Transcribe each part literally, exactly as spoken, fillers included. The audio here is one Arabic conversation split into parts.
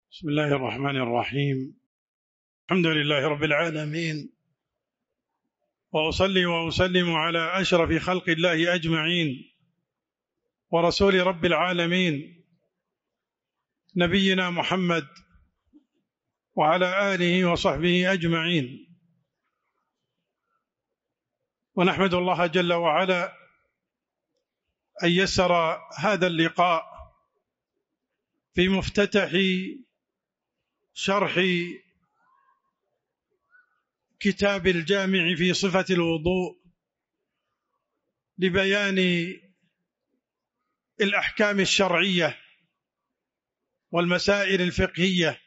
بسم الله الرحمن الرحيم. الحمد لله رب العالمين، وأصلي وأسلم على أشرف خلق الله أجمعين ورسول رب العالمين نبينا محمد وعلى آله وصحبه أجمعين. ونحمد الله جل وعلا أن يسر هذا اللقاء في مفتتح شرح كتاب الجامع في صفة الوضوء لبيان الأحكام الشرعية والمسائل الفقهية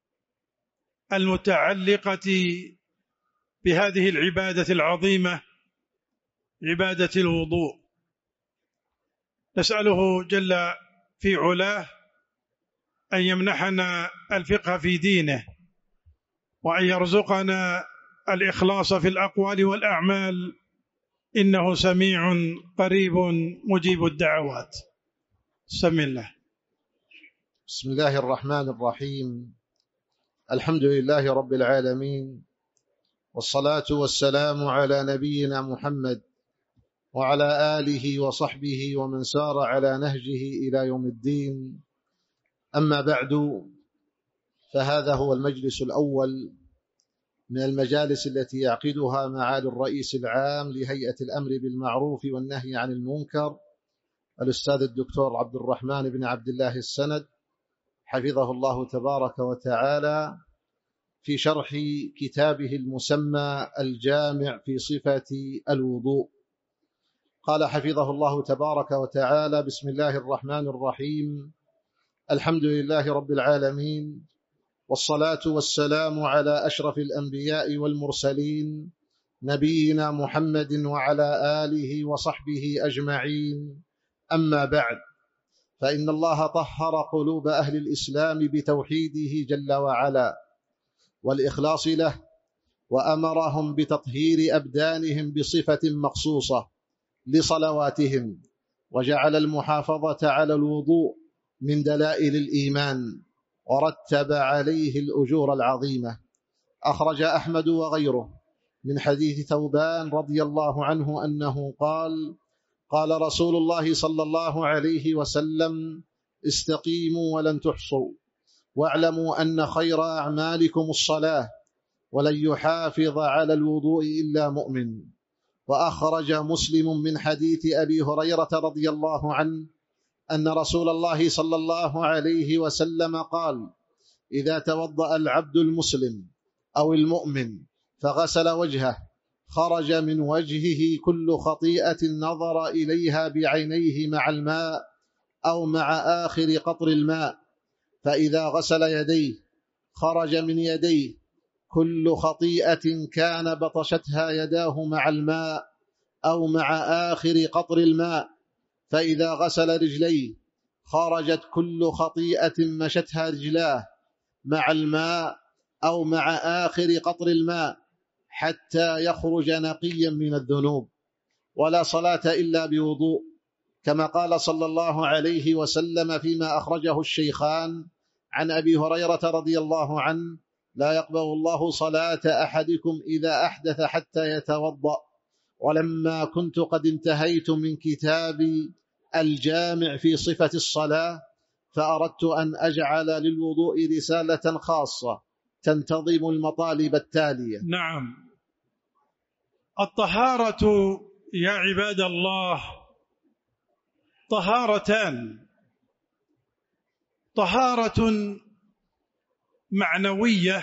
المتعلقة بهذه العبادة العظيمة، عبادة الوضوء. نسأله جل في علاه أن يمنحنا الفقه في دينه، وأن يرزقنا الإخلاص في الأقوال والأعمال، إنه سميع قريب مجيب الدعوات. بسم الله. بسم الله الرحمن الرحيم. الحمد لله رب العالمين، والصلاة والسلام على نبينا محمد وعلى آله وصحبه ومن سار على نهجه إلى يوم الدين. أما بعد، فهذا هو المجلس الأول من المجالس التي يعقدها معالي الرئيس العام لهيئة الأمر بالمعروف والنهي عن المنكر الأستاذ الدكتور عبد الرحمن بن عبد الله السند حفظه الله تبارك وتعالى، في شرح كتابه المسمى الجامع في صفة الوضوء. قال حفظه الله تبارك وتعالى: بسم الله الرحمن الرحيم، الحمد لله رب العالمين، والصلاة والسلام على أشرف الأنبياء والمرسلين نبينا محمد وعلى آله وصحبه أجمعين. أما بعد، فإن الله طهر قلوب أهل الإسلام بتوحيده جل وعلا والإخلاص له، وأمرهم بتطهير أبدانهم بصفة مخصوصة لصلواتهم، وجعل المحافظة على الوضوء من دلائل الإيمان، ورتب عليه الأجور العظيمة. أخرج أحمد وغيره من حديث ثوبان رضي الله عنه أنه قال: قال رسول الله صلى الله عليه وسلم: استقيموا ولن تحصوا، واعلموا أن خير أعمالكم الصلاة، ولن يحافظ على الوضوء إلا مؤمن. وأخرج مسلم من حديث أبي هريرة رضي الله عنه أن رسول الله صلى الله عليه وسلم قال: إذا توضأ العبد المسلم أو المؤمن فغسل وجهه، خرج من وجهه كل خطيئة نظر إليها بعينيه مع الماء أو مع آخر قطر الماء. فإذا غسل يديه، خرج من يديه كل خطيئة كان بطشتها يداه مع الماء أو مع آخر قطر الماء. فإذا غسل رجليه، خرجت كل خطيئة مشتها رجلاه مع الماء أو مع آخر قطر الماء، حتى يخرج نقيا من الذنوب. ولا صلاة إلا بوضوء، كما قال صلى الله عليه وسلم فيما أخرجه الشيخان عن أبي هريرة رضي الله عنه: لا يقبل الله صلاة أحدكم إذا أحدث حتى يتوضأ. ولما كنت قد انتهيت من كتاب الجامع في صفة الصلاة، فأردت أن أجعل للوضوء رسالة خاصة تنتظم المطالب التالية. نعم، الطهارة يا عباد الله طهارتان: طهارة معنوية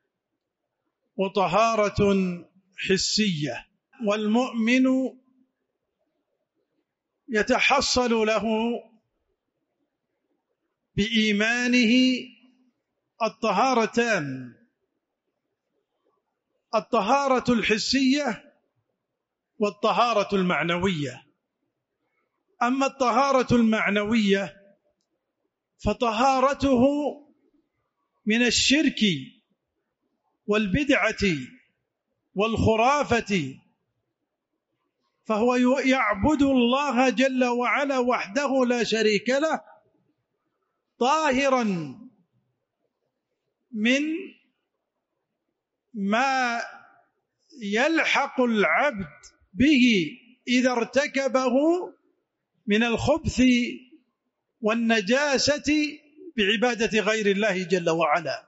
وطهارة حسية. والمؤمن يتحصل له بإيمانه الطهارتان: الطهارة الحسية والطهارة المعنوية. أما الطهارة المعنوية فطهارته من الشرك والبدعة والخرافة، فهو يعبد الله جل وعلا وحده لا شريك له، طاهرا من ما يلحق العبد به إذا ارتكبه من الخبث والنجاسة بعبادة غير الله جل وعلا.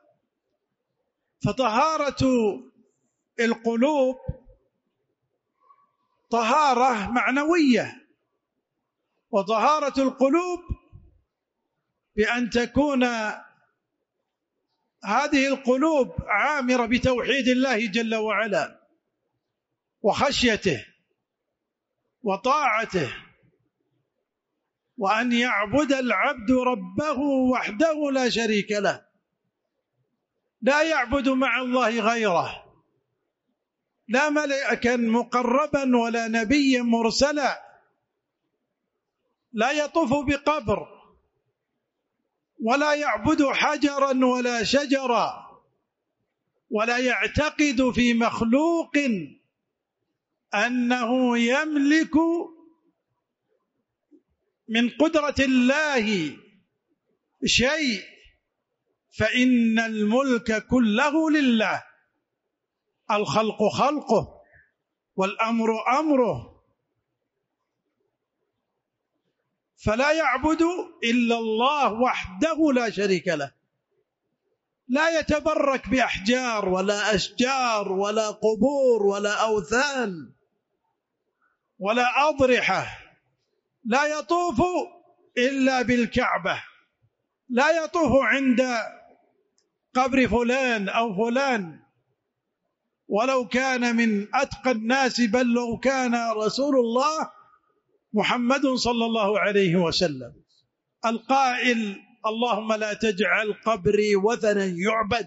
فطهارة القلوب طهارة معنوية، وطهارة القلوب بأن تكون هذه القلوب عامرة بتوحيد الله جل وعلا وخشيته وطاعته، وأن يعبد العبد ربه وحده لا شريك له، لا يعبد مع الله غيره، لا ملكا مقربا ولا نبيا مرسلا، لا يطوف بقبر ولا يعبد حجرا ولا شجرا، ولا يعتقد في مخلوق أنه يملك من قدرة الله شيء، فإن الملك كله لله، الخلق خلقه والأمر أمره، فلا يعبد إلا الله وحده لا شريك له، لا يتبرك بأحجار ولا أشجار ولا قبور ولا أوثان ولا أضرحة، لا يطوف إلا بالكعبة، لا يطوف عند قبر فلان أو فلان ولو كان من أتقى الناس، بل لو كان رسول الله محمد صلى الله عليه وسلم القائل: اللهم لا تجعل قبري وثنا يعبد.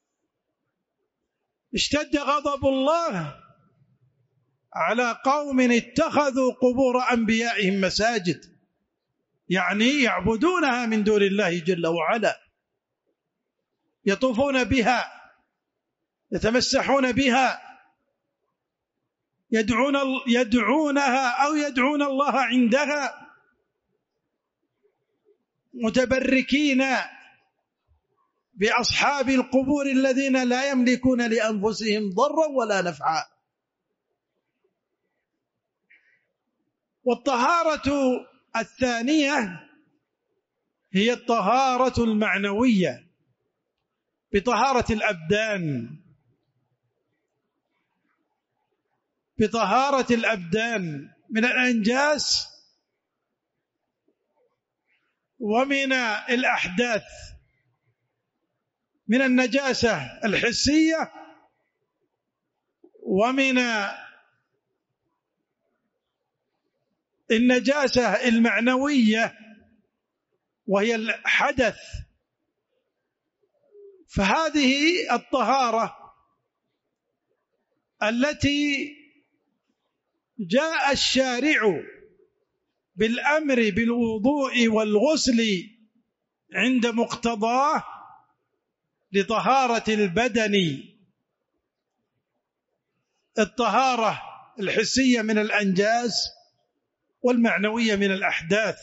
اشتد غضب الله على قوم اتخذوا قبور أنبيائهم مساجد، يعني يعبدونها من دون الله جل وعلا، يطوفون بها، يتمسحون بها، يدعون يدعونها أو يدعون الله عندها، متبركين بأصحاب القبور الذين لا يملكون لأنفسهم ضرا ولا نفعا. والطهارة الثانية هي الطهارة المعنوية بطهارة الأبدان، بطهارة الأبدان من الأنجاس ومن الأحداث، من النجاسة الحسية ومن النجاسة المعنوية وهي الحدث. فهذه الطهارة التي جاء الشارع بالأمر بالوضوء والغسل عند مقتضاه لطهارة البدن، الطهارة الحسية من الأنجاس والمعنوية من الأحداث.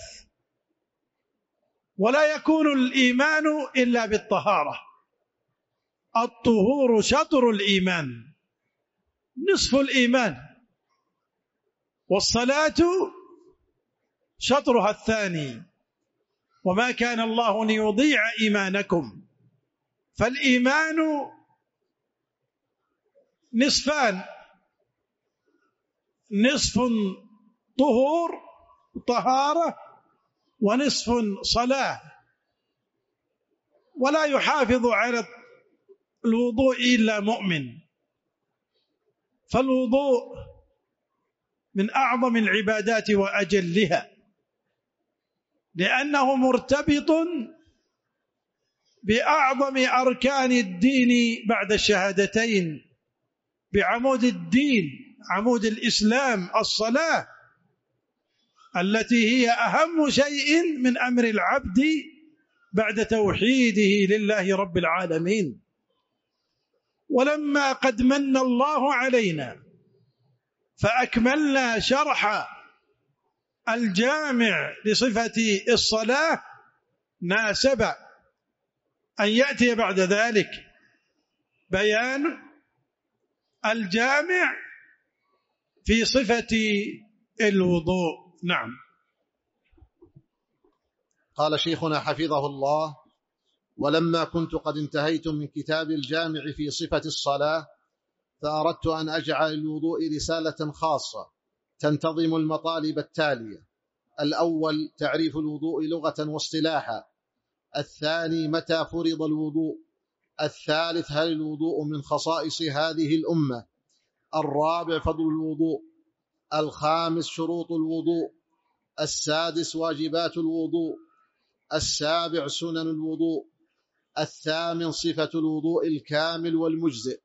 ولا يكون الإيمان إلا بالطهارة، الطهور شطر الإيمان، نصف الإيمان، والصلاة شطرها الثاني، وما كان الله ليضيع إيمانكم، فالإيمان نصفان: نصف طهور طهارة، ونصف صلاة. ولا يحافظ على الوضوء إلا مؤمن، فالوضوء من أعظم العبادات وأجلها، لأنه مرتبط بأعظم أركان الدين بعد الشهادتين، بعمود الدين، عمود الإسلام، الصلاة، التي هي أهم شيء من أمر العبد بعد توحيده لله رب العالمين. ولما قد من الله علينا فأكملنا شرح الجامع لصفة الصلاة، ناسب أن يأتي بعد ذلك بيان الجامع في صفة الوضوء. نعم. قال شيخنا حفظه الله: ولما كنت قد انتهيت من كتاب الجامع في صفة الصلاة، فأردت أن أجعل الوضوء رسالة خاصة تنتظم المطالب التالية: الأول تعريف الوضوء لغة واصطلاحا، الثاني متى فرض الوضوء، الثالث هل الوضوء من خصائص هذه الأمة، الرابع فضل الوضوء، الخامس شروط الوضوء، السادس واجبات الوضوء، السابع سنن الوضوء، الثامن صفة الوضوء الكامل والمجزئ،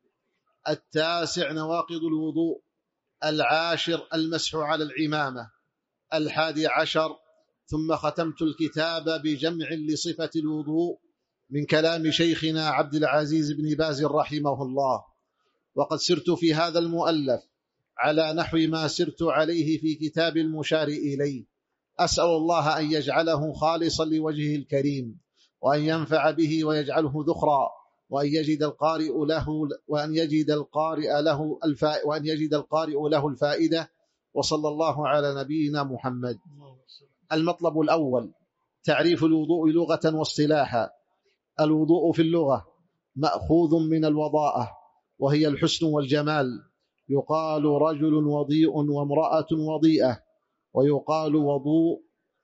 التاسع نواقض الوضوء، العاشر المسح على العمامة، الحادي عشر. ثم ختمت الكتاب بجمع لصفة الوضوء من كلام شيخنا عبد العزيز بن باز رحمه الله. وقد سرت في هذا المؤلف على نحو ما سرت عليه في كتاب المشار إليه، أسأل الله أن يجعله خالصا لوجهه الكريم، وأن ينفع به ويجعله ذخرا، وأن يجد القارئ له وأن يجد القارئ له الفائدة وأن يجد القارئ له الفائدة. وصلى الله على نبينا محمد. المطلب الأول تعريف الوضوء لغة واصطلاحا. الوضوء في اللغة مأخوذ من الوضاءة، وهي الحسن والجمال. يقال رجل وضيء وامرأة وضيئة، ويقال وضوء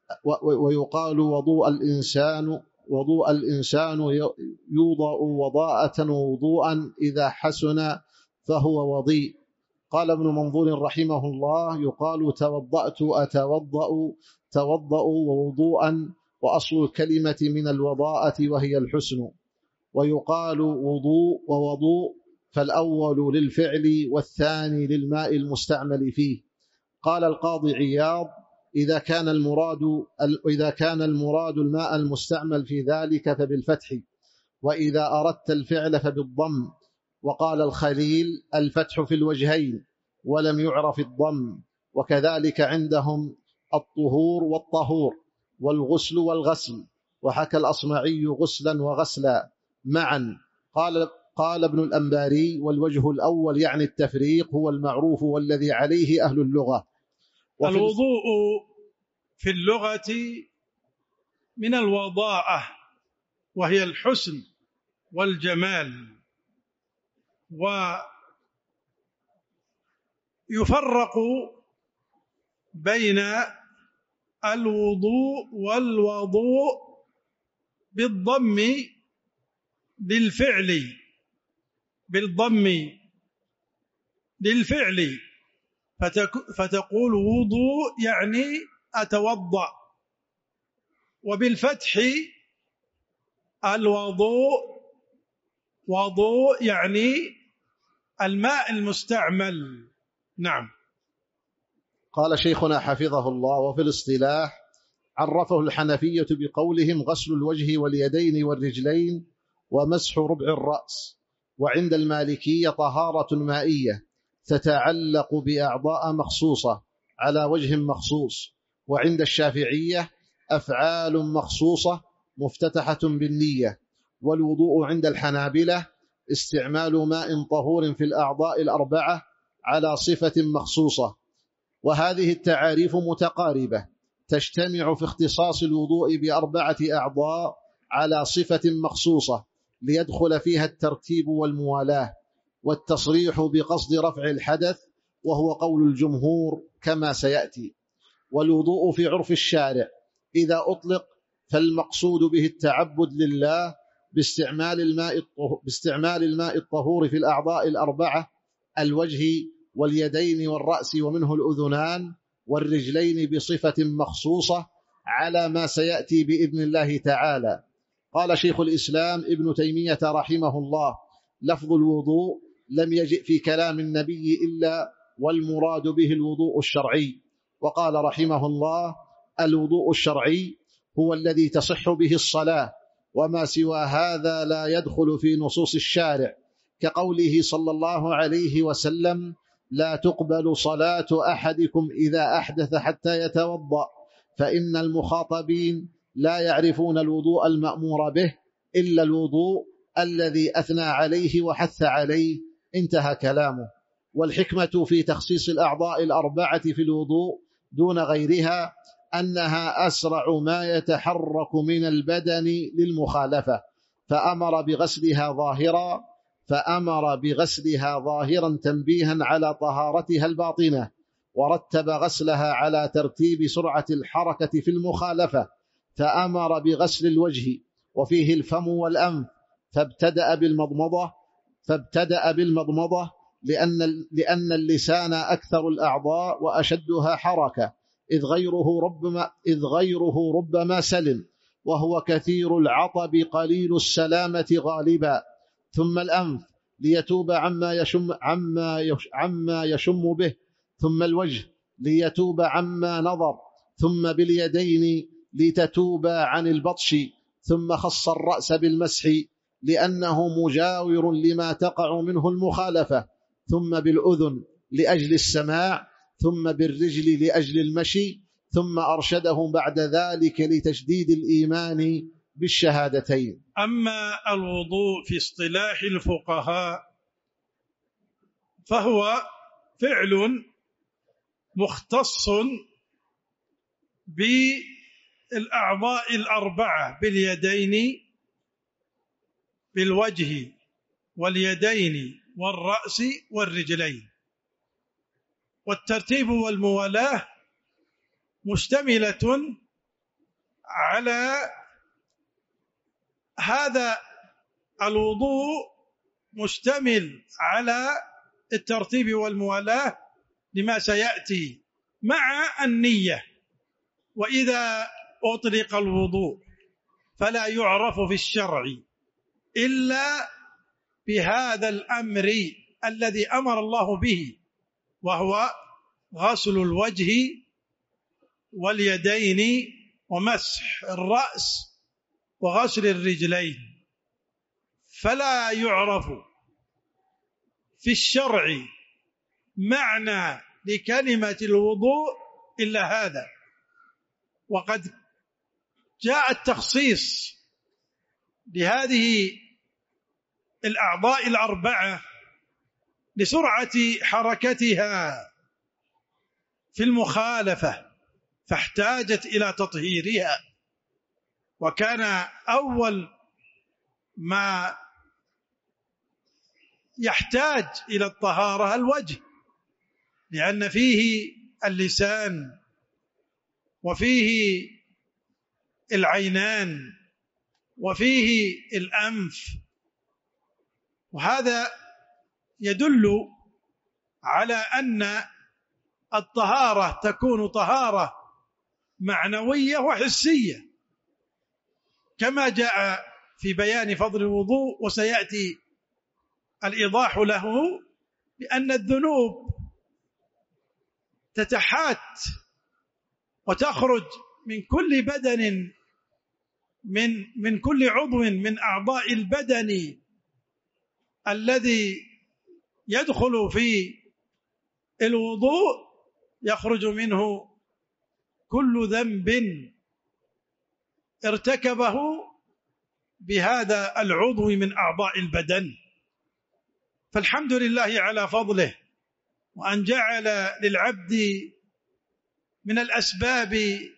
ويقال وضوء الإنسان وضوء الإنسان يوضأ وضاءة ووضوءا إذا حسن فهو وضيء. قال ابن منظور رحمه الله: يقال توضأت أتوضأ توضأ ووضوءا، وأصل الكلمة من الوضاءة وهي الحسن. ويقال وضوء ووضوء، فالأول للفعل والثاني للماء المستعمل فيه. قال القاضي عياض: إذا كان المراد إذا كان المراد الماء المستعمل في ذلك فبالفتح، وإذا أردت الفعل فبالضم. وقال الخليل: الفتح في الوجهين ولم يعرف الضم. وكذلك عندهم الطهور والطهور والغسل والغسل. وحكى الأصمعي غسلا وغسلا معا. قال قال ابن الأنباري: والوجه الأول يعني التفريق هو المعروف والذي عليه أهل اللغة. الوضوء في اللغة من الوضاءة، وهي الحسن والجمال. ويفرق بين الوضوء والوضوء بالضم للفعل بالضم للفعل فتقول وضوء يعني أتوضأ، وبالفتح الوضوء وضوء يعني الماء المستعمل. نعم. قال شيخنا حفظه الله: وفي الاصطلاح عرفه الحنفية بقولهم غسل الوجه واليدين والرجلين ومسح ربع الرأس. وعند المالكية طهارة مائية تتعلق بأعضاء مخصوصة على وجه مخصوص. وعند الشافعية أفعال مخصوصة مفتتحة بالنية. والوضوء عند الحنابلة استعمال ماء طهور في الأعضاء الأربعة على صفة مخصوصة. وهذه التعاريف متقاربة، تجتمع في اختصاص الوضوء بأربعة أعضاء على صفة مخصوصة ليدخل فيها الترتيب والموالاة والتصريح بقصد رفع الحدث، وهو قول الجمهور كما سيأتي. والوضوء في عرف الشارع إذا أطلق فالمقصود به التعبد لله باستعمال الماء باستعمال الماء الطهور في الأعضاء الأربعة: الوجه واليدين والرأس ومنه الأذنان والرجلين بصفة مخصوصة على ما سيأتي بإذن الله تعالى. قال شيخ الإسلام ابن تيمية رحمه الله: لفظ الوضوء لم يجئ في كلام النبي إلا والمراد به الوضوء الشرعي. وقال رحمه الله: الوضوء الشرعي هو الذي تصح به الصلاة، وما سوى هذا لا يدخل في نصوص الشارع، كقوله صلى الله عليه وسلم: لا تقبل صلاة أحدكم إذا أحدث حتى يتوضأ، فإن المخاطبين لا يعرفون الوضوء المأمور به إلا الوضوء الذي أثنى عليه وحث عليه. انتهى كلامه. والحكمة في تخصيص الأعضاء الأربعة في الوضوء دون غيرها أنها أسرع ما يتحرك من البدن للمخالفة، فأمر بغسلها ظاهرا فأمر بغسلها ظاهرا تنبيها على طهارتها الباطنة، ورتب غسلها على ترتيب سرعة الحركة في المخالفة، فأمر بغسل الوجه وفيه الفم والأنف، فابتدأ بالمضمضة فابتدأ بالمضمضة لأن لأن اللسان أكثر الأعضاء وأشدها حركة، إذ غيره ربما إذ غيره ربما سلم، وهو كثير العطب قليل السلامة غالبا. ثم الأنف ليتوب عما يشم عما يش عما يشم به، ثم الوجه ليتوب عما نظر، ثم باليدين لتتوب عن البطش، ثم خص الرأس بالمسح لأنه مجاور لما تقع منه المخالفة، ثم بالأذن لأجل السماع، ثم بالرجل لأجل المشي، ثم أرشدهم بعد ذلك لتشديد الإيمان بالشهادتين. أما الوضوء في اصطلاح الفقهاء فهو فعل مختص بالأعضاء الأربعة، باليدين بالوجه واليدين والرأس والرجلين، والترتيب والموالاة مشتملة على هذا الوضوء، مشتمل على الترتيب والموالاة لما سيأتي مع النية. وإذا أطلق الوضوء فلا يعرف في الشرع إلا بهذا الأمر الذي أمر الله به، وهو غسل الوجه واليدين ومسح الرأس وغسل الرجلين. فلا يعرف في الشرع معنى لكلمة الوضوء إلا هذا. وقد جاء التخصيص لهذه الأعضاء الأربعة لسرعة حركتها في المخالفة، فاحتاجت إلى تطهيرها. وكان أول ما يحتاج إلى الطهارة الوجه، لأن فيه اللسان وفيه العينان وفيه الأنف، وهذا يدل على أن الطهارة تكون طهارة معنوية وحسية، كما جاء في بيان فضل الوضوء، وسيأتي الإيضاح له، بأن الذنوب تتحات وتخرج من كل بدن من من كل عضو من أعضاء البدن الذي يدخل في الوضوء، يخرج منه كل ذنب ارتكبه بهذا العضو من أعضاء البدن. فالحمد لله على فضله، وأن جعل للعبد من الأسباب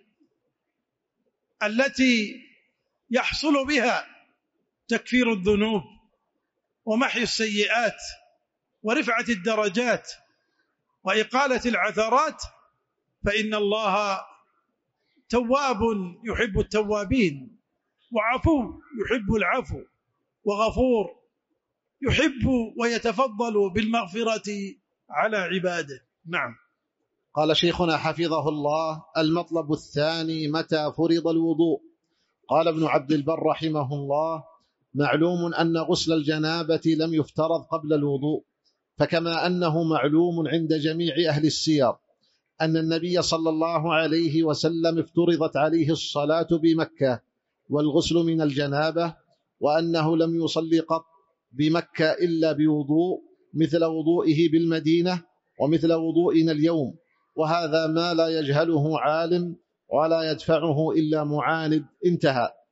التي يحصل بها تكفير الذنوب ومحي السيئات ورفعة الدرجات وإقالة العثرات، فإن الله تواب يحب التوابين، وعفو يحب العفو، وغفور يحب ويتفضل بالمغفرة على عباده. نعم. قال شيخنا حفظه الله: المطلب الثاني متى فرض الوضوء؟ قال ابن عبد البر رحمه الله: معلوم أن غسل الجنابة لم يفترض قبل الوضوء، فكما أنه معلوم عند جميع أهل السير أن النبي صلى الله عليه وسلم افترضت عليه الصلاة بمكة والغسل من الجنابة، وأنه لم يصلي قط بمكة إلا بوضوء مثل وضوئه بالمدينة ومثل وضوئنا اليوم، وهذا ما لا يجهله عالم ولا يدفعه إلا معاند. انتهى.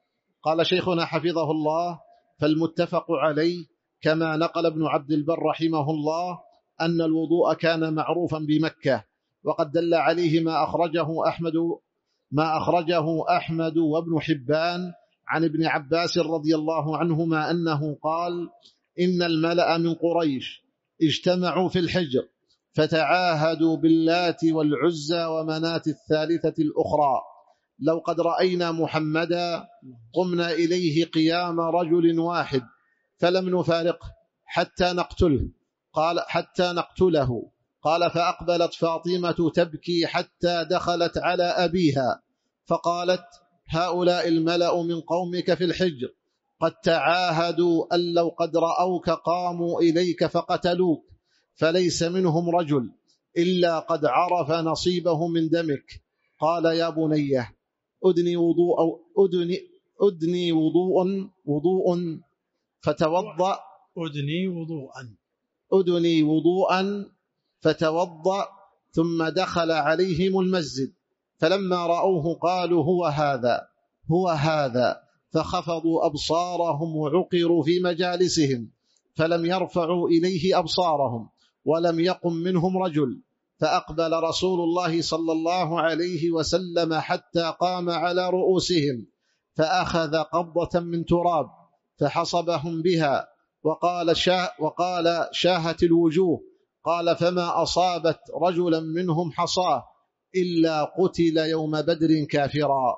قال شيخنا حفظه الله: فالمتفق عليه كما نقل ابن عبد البر رحمه الله أن الوضوء كان معروفا بمكة، وقد دل عليه ما أخرجه أحمد ما أخرجه أحمد وابن حبان عن ابن عباس رضي الله عنهما أنه قال: إن الملأ من قريش اجتمعوا في الحجر فتعاهدوا باللات والعزى ومناة الثالثة الأخرى، لو قد رأينا محمدا قمنا إليه قيام رجل واحد فلم نفارقه حتى نقتله قال حتى نقتله قال: فأقبلت فاطمة تبكي حتى دخلت على أبيها فقالت: هؤلاء الملأ من قومك في الحجر قد تعاهدوا أن لو قد رأوك قاموا إليك فقتلوك، فليس منهم رجل إلا قد عرف نصيبه من دمك. قال: يا بني أدني وضوء أدني أدني وضوء وضوء فتوضأ أدني وضوءا أدني وضوءا فتوضأ ثم دخل عليهم المسجد، فلما رأوه قالوا: هو هذا هو هذا، فخفضوا أبصارهم وعقروا في مجالسهم، فلم يرفعوا إليه أبصارهم ولم يقم منهم رجل، فأقبل رسول الله صلى الله عليه وسلم حتى قام على رؤوسهم فأخذ قبضة من تراب فحصبهم بها وقال: شاه وقال شاهت الوجوه. قال: فما أصابت رجلا منهم حصاه إلا قتل يوم بدر كافرا.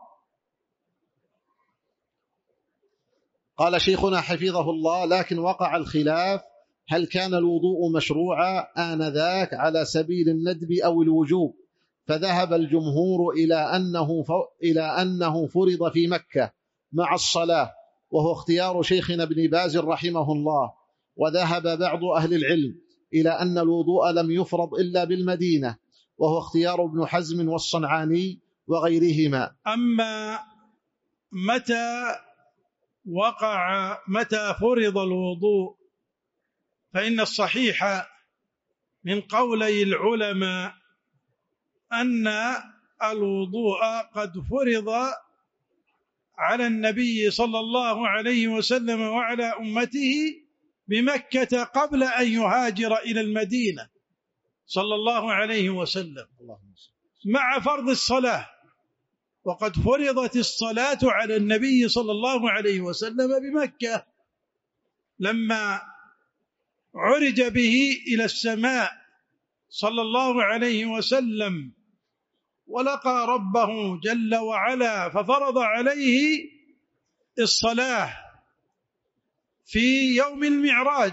قال شيخنا حفظه الله: لكن وقع الخلاف هل كان الوضوء مشروعا آنذاك على سبيل الندب أو الوجوب، فذهب الجمهور إلى أنه, إلى أنه فرض في مكة مع الصلاة، وهو اختيار شيخنا ابن باز رحمه الله، وذهب بعض أهل العلم إلى أن الوضوء لم يفرض إلا بالمدينة، وهو اختيار ابن حزم والصنعاني وغيرهما. أما متى وقع متى فرض الوضوء، فإن الصحيح من قولي العلماء أن الوضوء قد فرض على النبي صلى الله عليه وسلم وعلى أمته بمكة قبل أن يهاجر إلى المدينة صلى الله عليه وسلم مع فرض الصلاة، وقد فرضت الصلاة على النبي صلى الله عليه وسلم بمكة لما عرج به إلى السماء صلى الله عليه وسلم ولقى ربه جل وعلا، ففرض عليه الصلاة في يوم المعراج،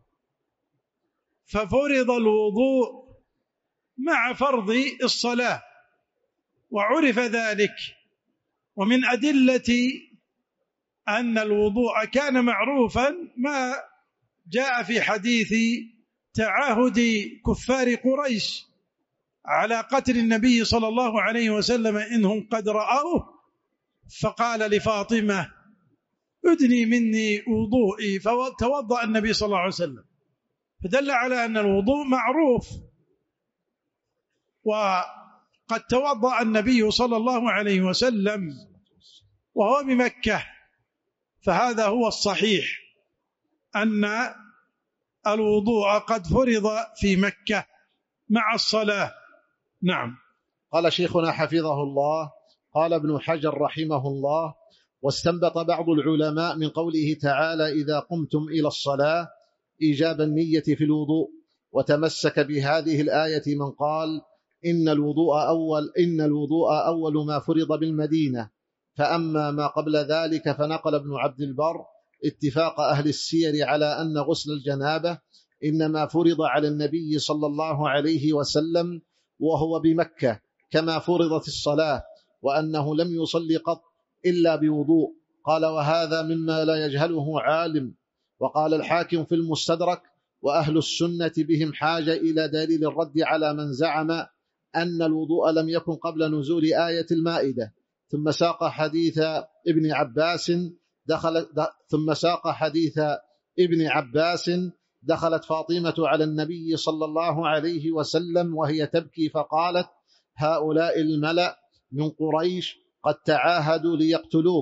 ففرض الوضوء مع فرض الصلاة وعرف ذلك. ومن أدلة أن الوضوء كان معروفا ما جاء في حديث تعاهد كفار قريش على قتل النبي صلى الله عليه وسلم إنهم قد رأوه، فقال لفاطمة: أدني مني وضوئي، فتوضأ النبي صلى الله عليه وسلم، فدل على أن الوضوء معروف. وقد توضأ النبي صلى الله عليه وسلم وهو بمكة، فهذا هو الصحيح أن الوضوء قد فرض في مكة مع الصلاة. نعم. قال شيخنا حفظه الله: قال ابن حجر رحمه الله: واستنبط بعض العلماء من قوله تعالى: إذا قمتم إلى الصلاة إيجاب النية في الوضوء، وتمسك بهذه الآية من قال: إن الوضوء أول إن الوضوء أول ما فرض بالمدينة. فأما ما قبل ذلك فنقل ابن عبد البر اتفاق أهل السير على أن غسل الجنابة إنما فرض على النبي صلى الله عليه وسلم وهو بمكة كما فرضت الصلاة، وأنه لم يصلي قط إلا بوضوء. قال: وهذا مما لا يجهله عالم. وقال الحاكم في المستدرك: وأهل السنة بهم حاجة إلى دليل الرد على من زعم أن الوضوء لم يكن قبل نزول آية المائدة. ثم ساق حديث ابن عباس دخلت ثم ساق حديث ابن عباس دخلت فاطمة على النبي صلى الله عليه وسلم وهي تبكي فقالت: هؤلاء الملأ من قريش قد تعاهدوا ليقتلوك،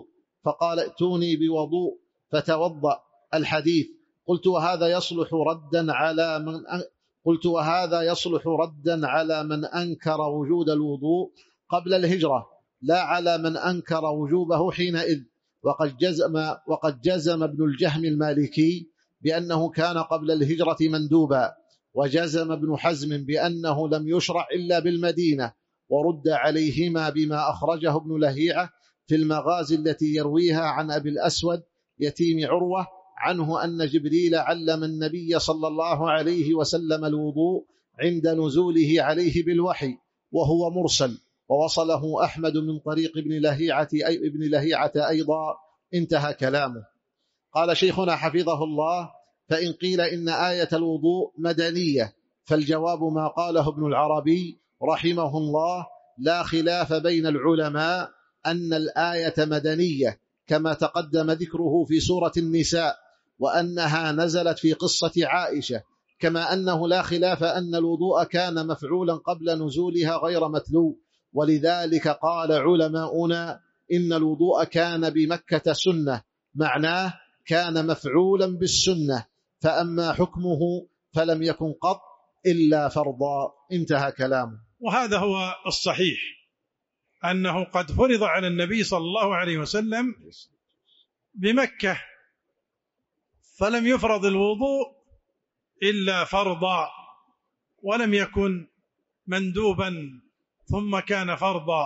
فقال ائتوني بوضوء فتوضأ. الحديث. قلت وهذا يصلح ردا على من أن... قلت وهذا يصلح ردا على من أنكر وجود الوضوء قبل الهجرة، لا على من أنكر وجوبه حينئذ. وقد جزم وقد جزم ابن الجهم المالكي بأنه كان قبل الهجرة مندوبا، وجزم ابن حزم بأنه لم يشرع إلا بالمدينة، ورد عليهما بما أخرجه ابن لهيعة في المغازي التي يرويها عن أبي الأسود يتيم عروة عنه أن جبريل علم النبي صلى الله عليه وسلم الوضوء عند نزوله عليه بالوحي، وهو مرسل، ووصله أحمد من طريق ابن لهيعة أي ابن لهيعة أيضا. انتهى كلامه. قال شيخنا حفظه الله: فإن قيل إن آية الوضوء مدنية فالجواب ما قاله ابن العربي رحمه الله: لا خلاف بين العلماء أن الآية مدنية كما تقدم ذكره في سورة النساء، وأنها نزلت في قصة عائشة، كما أنه لا خلاف أن الوضوء كان مفعولا قبل نزولها غير متلو. ولذلك قال علماؤنا إن الوضوء كان بمكة سنة، معناه كان مفعولا بالسنة، فأما حكمه فلم يكن قط إلا فرضا. انتهى كلامه. وهذا هو الصحيح، أنه قد فرض على النبي صلى الله عليه وسلم بمكة، فلم يفرض الوضوء إلا فرضا، ولم يكن مندوبا ثم كان فرضا.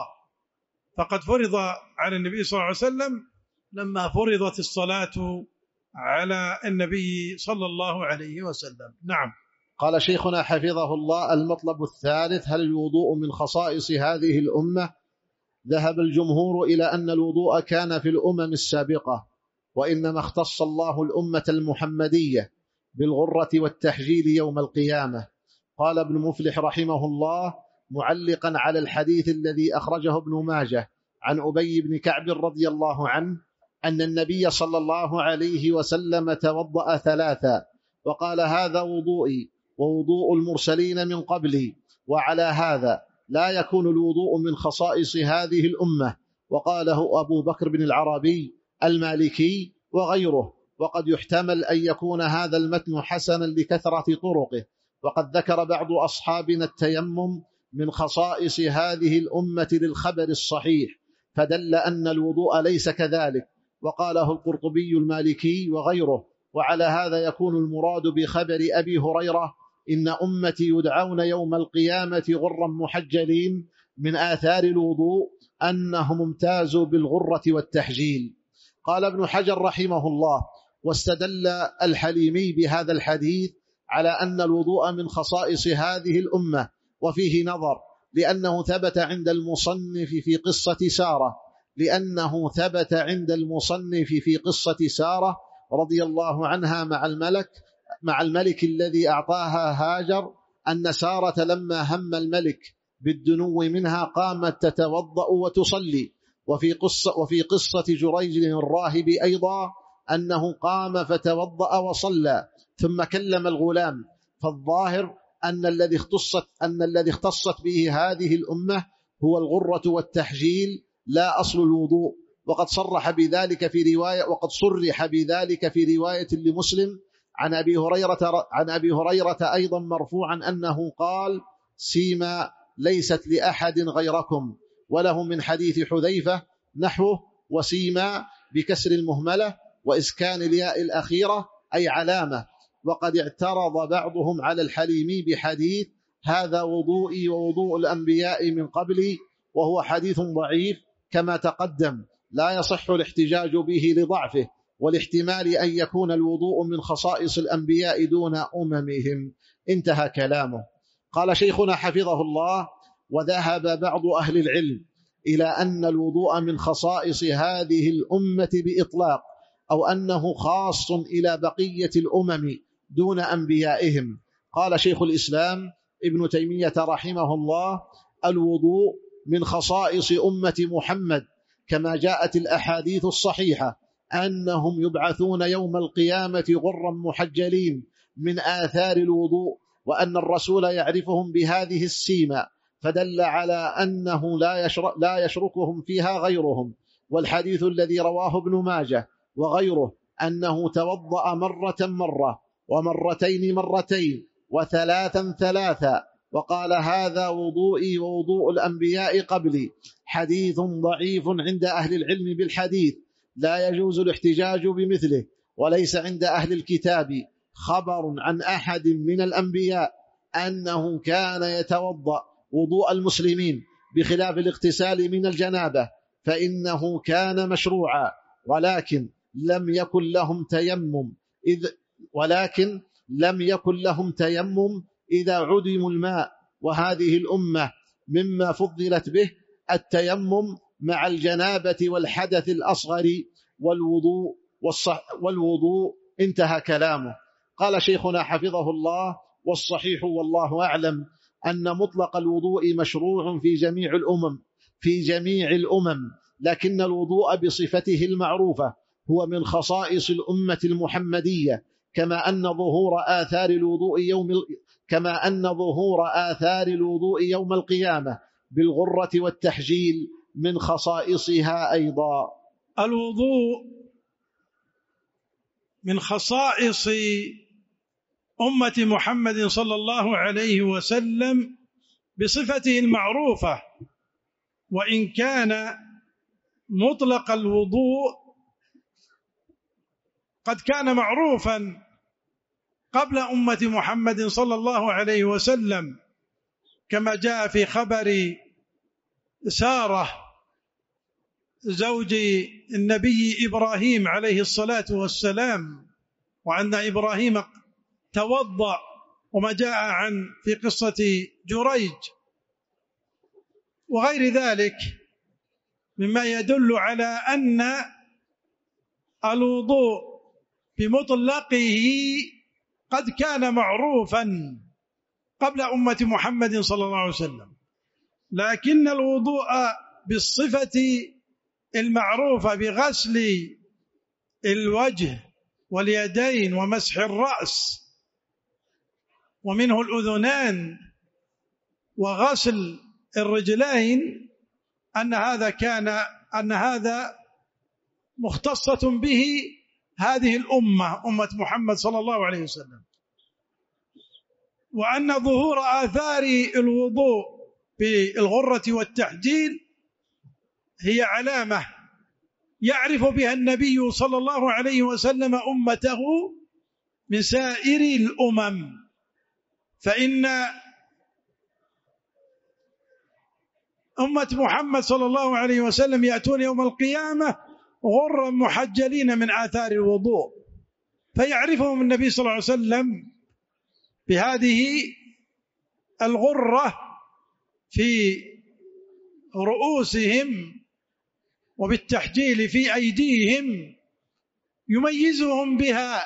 فقد فرض على النبي صلى الله عليه وسلم لما فرضت الصلاة على النبي صلى الله عليه وسلم. نعم. قال شيخنا حفظه الله: المطلب الثالث: هل الوضوء من خصائص هذه الأمة؟ ذهب الجمهور إلى أن الوضوء كان في الأمم السابقة، وإنما اختص الله الأمة المحمدية بالغرة والتحجيل يوم القيامة. قال ابن مفلح رحمه الله معلقا على الحديث الذي أخرجه ابن ماجه عن أبي بن كعب رضي الله عنه أن النبي صلى الله عليه وسلم توضأ ثلاثا وقال: هذا وضوئي ووضوء المرسلين من قبلي، وعلى هذا لا يكون الوضوء من خصائص هذه الأمة. وقاله أبو بكر بن العربي المالكي وغيره. وقد يحتمل أن يكون هذا المتن حسنا لكثرة طرقه، وقد ذكر بعض أصحابنا التيمم من خصائص هذه الأمة للخبر الصحيح، فدل أن الوضوء ليس كذلك. وقاله القرطبي المالكي وغيره. وعلى هذا يكون المراد بخبر أبي هريرة: إن أمتي يدعون يوم القيامة غرا محجلين، من آثار الوضوء أنهم امتازوا بالغرة والتحجيل. قال ابن حجر رحمه الله: واستدل الحليمي بهذا الحديث على أن الوضوء من خصائص هذه الأمة، وفيه نظر، لأنه ثبت عند المصنف في قصة سارة لأنه ثبت عند المصنف في قصة سارة رضي الله عنها مع الملك مع الملك الذي أعطاها هاجر، أن سارة لما هم الملك بالدنو منها قامت تتوضأ وتصلي. وفي قصة, وفي قصة جريج الراهب أيضا أنه قام فتوضأ وصلى ثم كلم الغلام. فالظاهر أن الذي اختصت, أن الذي اختصت به هذه الأمة هو الغرة والتحجيل لا أصل الوضوء. وقد صرح بذلك في رواية وقد صرح بذلك في رواية لمسلم عن أبي هريرة عن أبي هريرة أيضا مرفوعا أنه قال: سيما ليست لأحد غيركم. وله من حديث حذيفة نحوه: وسيما بكسر المهملة وإسكان الياء الأخيرة أي علامة. وقد اعترض بعضهم على الحليمي بحديث: هذا وضوئي ووضوء الأنبياء من قبلي، وهو حديث ضعيف كما تقدم، لا يصح الاحتجاج به لضعفه، والاحتمال أن يكون الوضوء من خصائص الأنبياء دون أممهم. انتهى كلامه. قال شيخنا حفظه الله: وذهب بعض أهل العلم إلى أن الوضوء من خصائص هذه الأمة بإطلاق، أو أنه خاص إلى بقية الأمم دون أنبيائهم. قال شيخ الإسلام ابن تيمية رحمه الله: الوضوء من خصائص أمة محمد، كما جاءت الأحاديث الصحيحة أنهم يبعثون يوم القيامة غرا محجلين من آثار الوضوء، وأن الرسول يعرفهم بهذه السيمة، فدل على أنه لا يشرك لا يشركهم فيها غيرهم. والحديث الذي رواه ابن ماجه وغيره أنه توضأ مرة مرة ومرتين مرتين وثلاثا ثلاثا، وقال هذا وضوئي ووضوء الأنبياء قبلي. حديث ضعيف عند أهل العلم بالحديث، لا يجوز الاحتجاج بمثله، وليس عند أهل الكتاب خبر عن أحد من الأنبياء أنه كان يتوضأ وضوء المسلمين بخلاف الاغتسال من الجنابة، فإنه كان مشروعا، ولكن لم يكن لهم تيمم إذ ولكن لم يكن لهم تيمم إذا عدموا الماء. وهذه الأمة مما فضلت به التيمم مع الجنابة والحدث الأصغر والوضوء والوضوء انتهى كلامه. قال شيخنا حفظه الله: والصحيح والله أعلم أن مطلق الوضوء مشروع في جميع الأمم في جميع الأمم لكن الوضوء بصفته المعروفة هو من خصائص الأمة المحمدية، كما أن ظهور آثار الوضوء يوم كما أن ظهور آثار الوضوء يوم القيامة بالغرة والتحجيل من خصائصها أيضا. الوضوء من خصائص أمة محمد صلى الله عليه وسلم بصفته المعروفة، وإن كان مطلق الوضوء قد كان معروفا قبل أمة محمد صلى الله عليه وسلم، كما جاء في خبر سارة زوج النبي إبراهيم عليه الصلاة والسلام، وأن إبراهيم توضأ، وما جاء عن في قصة جريج وغير ذلك مما يدل على أن الوضوء بمطلقه قد كان معروفا قبل أمة محمد صلى الله عليه وسلم، لكن الوضوء بالصفة المعروفة بغسل الوجه واليدين ومسح الرأس ومنه الأذنان وغسل الرجلين أن هذا كان أن هذا مختصة به هذه الأمة أمة محمد صلى الله عليه وسلم، وأن ظهور آثار الوضوء بالغرة والتحجيل هي علامة يعرف بها النبي صلى الله عليه وسلم أمته من سائر الأمم، فإن أمة محمد صلى الله عليه وسلم يأتون يوم القيامة غرا محجلين من آثار الوضوء، فيعرفهم النبي صلى الله عليه وسلم بهذه الغرة في رؤوسهم وبالتحجيل في أيديهم يميزهم بها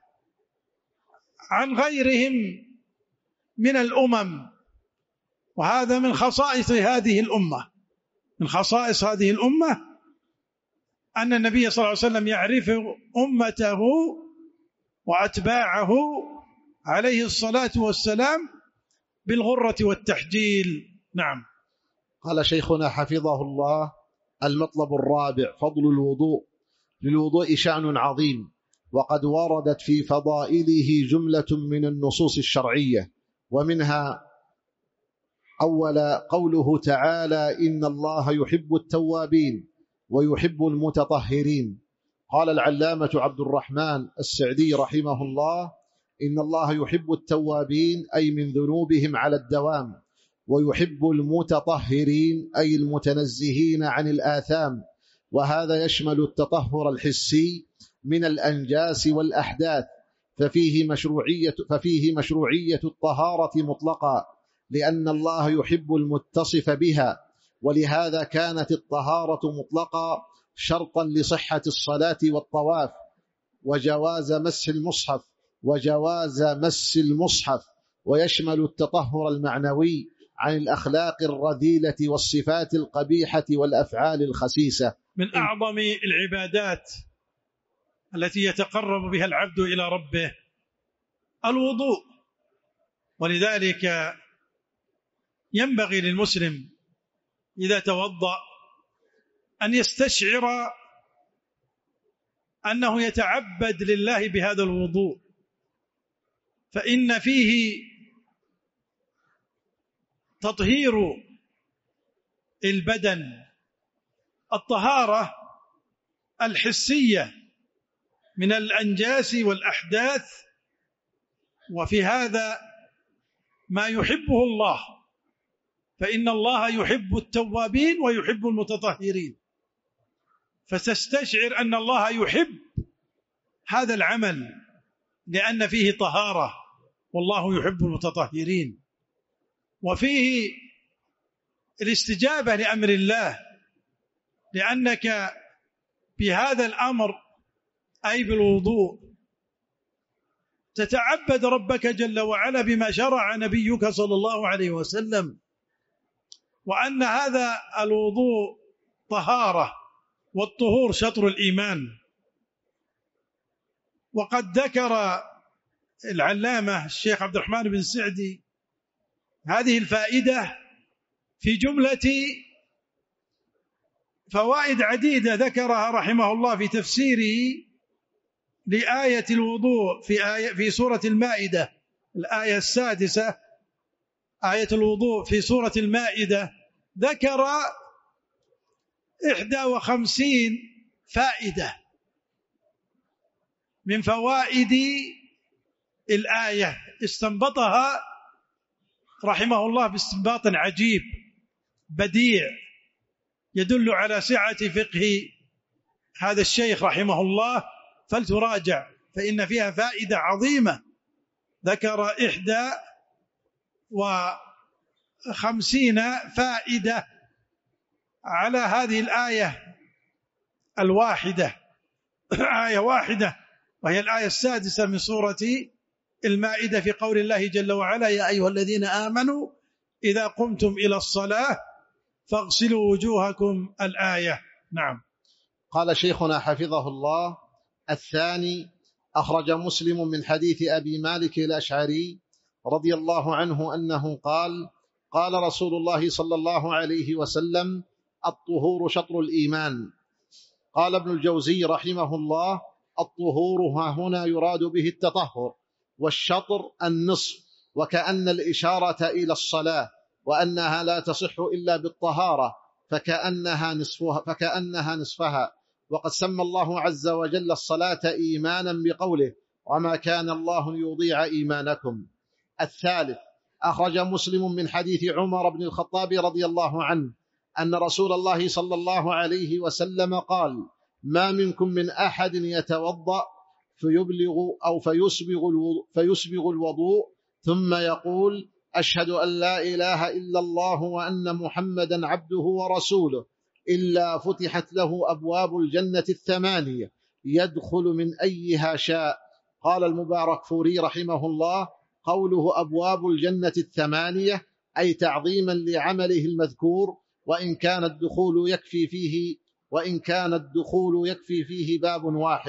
عن غيرهم من الأمم. وهذا من خصائص هذه الأمة من خصائص هذه الأمة أن النبي صلى الله عليه وسلم يعرف أمته وأتباعه عليه الصلاة والسلام بالغرة والتحجيل. نعم. قال شيخنا حفظه الله: المطلب الرابع فضل الوضوء. للوضوء شأن عظيم، وقد وردت في فضائله جملة من النصوص الشرعية، ومنها أول قوله تعالى: إن الله يحب التوابين ويحب المتطهرين. قال العلامة عبد الرحمن السعدي رحمه الله: إن الله يحب التوابين أي من ذنوبهم على الدوام، ويحب المتطهرين أي المتنزهين عن الآثام، وهذا يشمل التطهر الحسي من الأنجاس والأحداث، ففيه مشروعية, ففيه مشروعية الطهارة مطلقا، لأن الله يحب المتصف بها، ولهذا كانت الطهارة مطلقا شرطا لصحة الصلاة والطواف، وجواز مس المصحف وجواز مس المصحف ويشمل التطهر المعنوي عن الأخلاق الرذيلة والصفات القبيحة والأفعال الخسيسة. من أعظم العبادات التي يتقرب بها العبد إلى ربه الوضوء، ولذلك ينبغي للمسلم إذا توضأ أن يستشعر أنه يتعبد لله بهذا الوضوء، فإن فيه تطهير البدن، الطهارة الحسية من الأنجاس والأحداث، وفي هذا ما يحبه الله، فإن الله يحب التوابين ويحب المتطهرين، فتستشعر أن الله يحب هذا العمل لأن فيه طهارة، والله يحب المتطهرين، وفيه الاستجابة لأمر الله، لأنك بهذا الأمر أي بالوضوء تتعبد ربك جل وعلا بما شرع نبيك صلى الله عليه وسلم، وأن هذا الوضوء طهارة، والطهور شطر الإيمان. وقد ذكر العلامة الشيخ عبد الرحمن بن سعدي هذه الفائدة في جملة فوائد عديدة ذكرها رحمه الله في تفسيره لآية الوضوء في آية في سورة المائدة، الآية السادسة، آية الوضوء في سورة المائدة، ذكر إحدى وخمسين فائدة من فوائد الآية، استنبطها رحمه الله باستنباط عجيب بديع يدل على سعة فقه هذا الشيخ رحمه الله، فلتراجع فإن فيها فائدة عظيمة. ذكر إحدى وخمسين فائدة على هذه الآية الواحدة، آية واحدة، وهي الآية السادسة من سورة المائدة، في قول الله جل وعلا: يا أيها الذين آمنوا إذا قمتم إلى الصلاة فاغسلوا وجوهكم، الآية. نعم. قال شيخنا حفظه الله: الثاني، أخرج مسلم من حديث أبي مالك الأشعري رضي الله عنه أنه قال: قال رسول الله صلى الله عليه وسلم: الطهور شطر الإيمان. قال ابن الجوزي رحمه الله: الطهور ها هنا يراد به التطهر، والشطر النصف، وكأن الإشارة إلى الصلاة، وأنها لا تصح إلا بالطهارة، فكأنها نصفها, فكأنها نصفها. وقد سمى الله عز وجل الصلاة إيمانا بقوله: وما كان الله ليضيع إيمانكم. الثالث، أخرج مسلم من حديث عمر بن الخطاب رضي الله عنه أن رسول الله صلى الله عليه وسلم قال: ما منكم من أحد يتوضأ فيبلغ أو فيسبغ الوضوء, فيسبغ الوضوء ثم يقول: أشهد أن لا إله إلا الله وأن محمدا عبده ورسوله، إلا فتحت له أبواب الجنة الثمانية يدخل من أيها شاء. قال المباركفوري رحمه الله: قوله أبواب الجنة الثمانية أي تعظيما لعمله المذكور، وإن كان الدخول يكفي فيه وإن كان الدخول يكفي فيه باب واحد.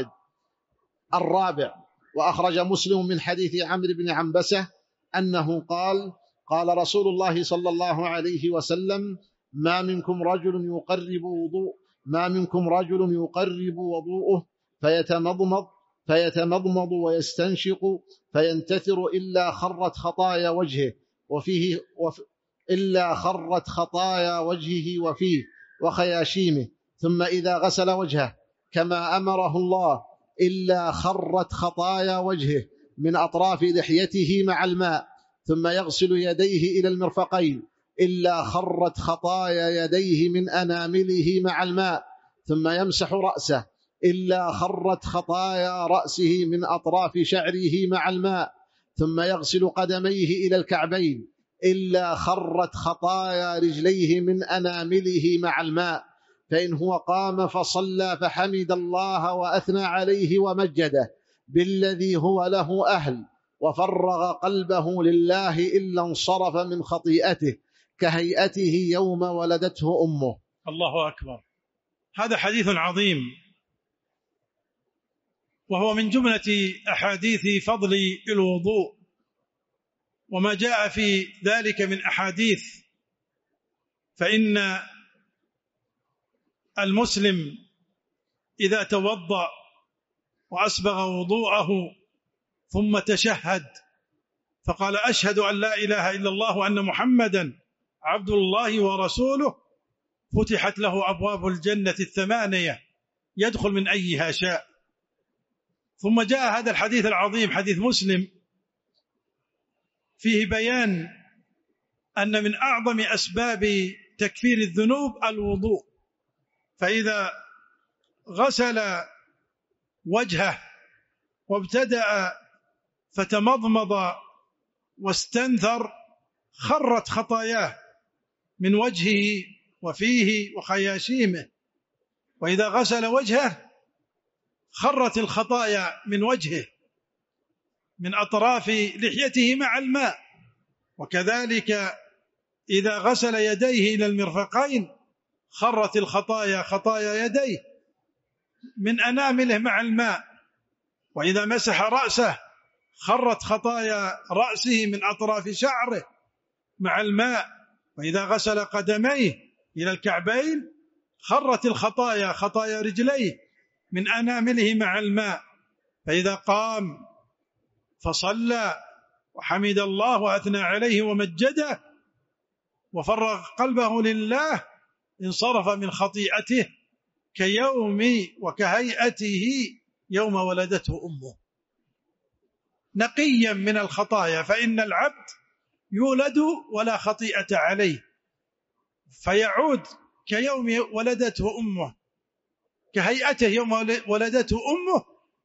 الرابع، وأخرج مسلم من حديث عمرو بن عنبسة أنه قال: قال رسول الله صلى الله عليه وسلم: ما منكم رجل يقرب وضوء ما منكم رجل يقرب وضوءه فيتمضمض فيتمضمض ويستنشق فينتثر إلا خرت خطايا وجهه وفيه وف إلا خرت خطايا وجهه وفيه وخياشيمه، ثم إذا غسل وجهه كما أمره الله إلا خرت خطايا وجهه من أطراف لحيته مع الماء، ثم يغسل يديه إلى المرفقين إلا خرت خطايا يديه من أنامله مع الماء، ثم يمسح رأسه إلا خرت خطايا رأسه من أطراف شعره مع الماء، ثم يغسل قدميه إلى الكعبين إلا خرت خطايا رجليه من أنامله مع الماء. فإن هو قام فصلى فحمد الله وأثنى عليه ومجده بالذي هو له أهل، وفرغ قلبه لله إلا انصرف من خطيئته كهيئته يوم ولدته أمه. الله أكبر. هذا حديث عظيم، وهو من جملة أحاديث فضل الوضوء، وما جاء في ذلك من أحاديث، فإن المسلم إذا توضأ وأسبغ وضوءه ثم تشهد فقال أشهد أن لا إله إلا الله وأن محمدا عبد الله ورسوله، فتحت له أبواب الجنة الثمانية يدخل من أيها شاء. ثم جاء هذا الحديث العظيم حديث مسلم فيه بيان أن من أعظم أسباب تكفير الذنوب الوضوء، فإذا غسل وجهه وابتدأ فتمضمض واستنثر خرت خطاياه من وجهه وفيه وخياشيمه، وإذا غسل وجهه خرت الخطايا من وجهه من أطراف لحيته مع الماء، وكذلك إذا غسل يديه إلى المرفقين خرت الخطايا خطايا يديه من أنامله مع الماء، وإذا مسح رأسه خرت خطايا رأسه من أطراف شعره مع الماء، وإذا غسل قدميه إلى الكعبين خرت الخطايا خطايا رجليه من أنامله مع الماء، فإذا قام فصلى وحمد الله وأثنى عليه ومجده وفرغ قلبه لله انصرف من خطيئته كيوم وكهيئته يوم ولدته أمه، نقيا من الخطايا، فإن العبد يولد ولا خطيئة عليه فيعود كيوم ولدته أمه كهيئته يوم ولدته أمه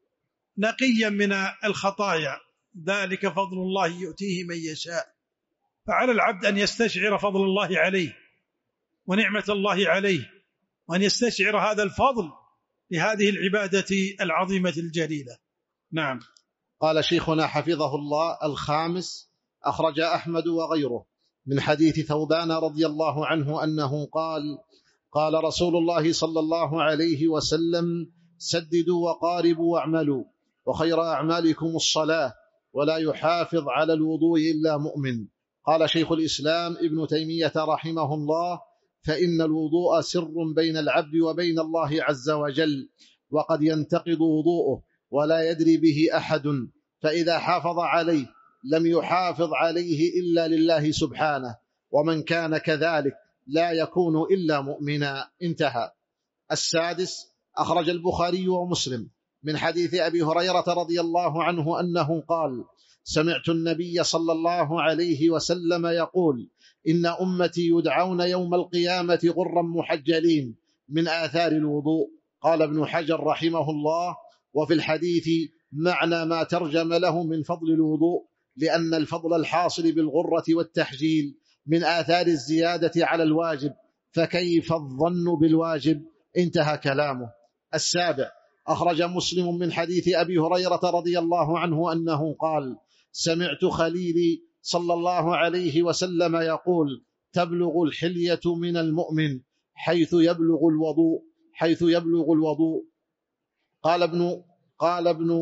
نقيا من الخطايا، ذلك فضل الله يؤتيه من يشاء. فعلى العبد أن يستشعر فضل الله عليه ونعمة الله عليه، وأن يستشعر هذا الفضل لهذه العبادة العظيمة الجليلة. نعم. قال شيخنا حفظه الله: الخامس، أخرج أحمد وغيره من حديث ثوبان رضي الله عنه أنه قال: قال رسول الله صلى الله عليه وسلم: سددوا وقاربوا واعملوا، وخير أعمالكم الصلاة، ولا يحافظ على الوضوء إلا مؤمن. قال شيخ الإسلام ابن تيمية رحمه الله: فإن الوضوء سر بين العبد وبين الله عز وجل، وقد ينتقض وضوءه ولا يدري به أحد، فإذا حافظ عليه لم يحافظ عليه إلا لله سبحانه، ومن كان كذلك لا يكون إلا مؤمنا. انتهى. السادس، أخرج البخاري ومسلم من حديث أبي هريرة رضي الله عنه أنه قال: سمعت النبي صلى الله عليه وسلم يقول: إن أمتي يدعون يوم القيامة غرا محجلين من آثار الوضوء. قال ابن حجر رحمه الله: وفي الحديث معنى ما ترجم له من فضل الوضوء، لأن الفضل الحاصل بالغرة والتحجيل من آثار الزيادة على الواجب، فكيف الظن بالواجب؟ انتهى كلامه. السابع، أخرج مسلم من حديث أبي هريرة رضي الله عنه أنه قال: سمعت خليلي صلى الله عليه وسلم يقول: تبلغ الحلية من المؤمن حيث يبلغ الوضوء حيث يبلغ الوضوء. قال ابن قال ابن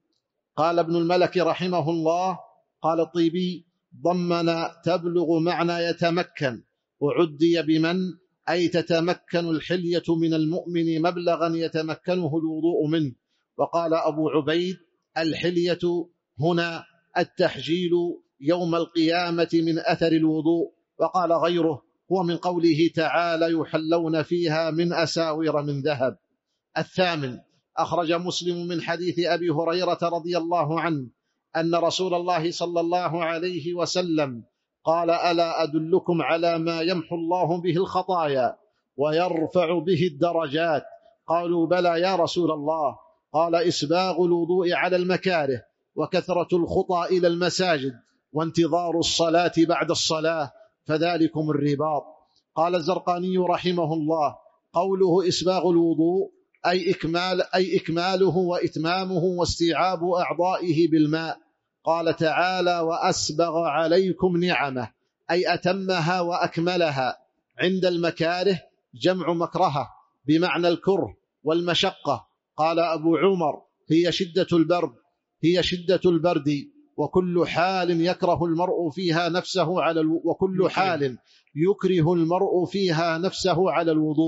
قال ابن الملك رحمه الله: قال الطيبي: ضمن تبلغ معنى يتمكن، وعدي بمن أي تتمكن الحلية من المؤمن مبلغا يتمكنه الوضوء منه. وقال أبو عبيد: الحلية هنا التحجيل يوم القيامة من أثر الوضوء. وقال غيره: هو من قوله تعالى: يحلون فيها من أساور من ذهب. الثامن، أخرج مسلم من حديث أبي هريرة رضي الله عنه أن رسول الله صلى الله عليه وسلم قال: ألا أدلكم على ما يمحو الله به الخطايا ويرفع به الدرجات؟ قالوا: بلى يا رسول الله. قال: إسباغ الوضوء على المكاره، وكثرة الخطى إلى المساجد، وانتظار الصلاة بعد الصلاة، فذلكم الرباط. قال الزرقاني رحمه الله: قوله إسباغ الوضوء أي إكمال أي إكماله وإتمامه واستيعاب أعضائه بالماء. قال تعالى: وأسبغ عليكم نعمه، أي أتمها وأكملها. عند المكاره جمع مكرهة بمعنى الكره والمشقة. قال أبو عمر: هي شدة البرد هي شدة البرد وكل حال يكره المرء فيها نفسه على الو... وكل حال يكره المرء فيها نفسه على الوضوء.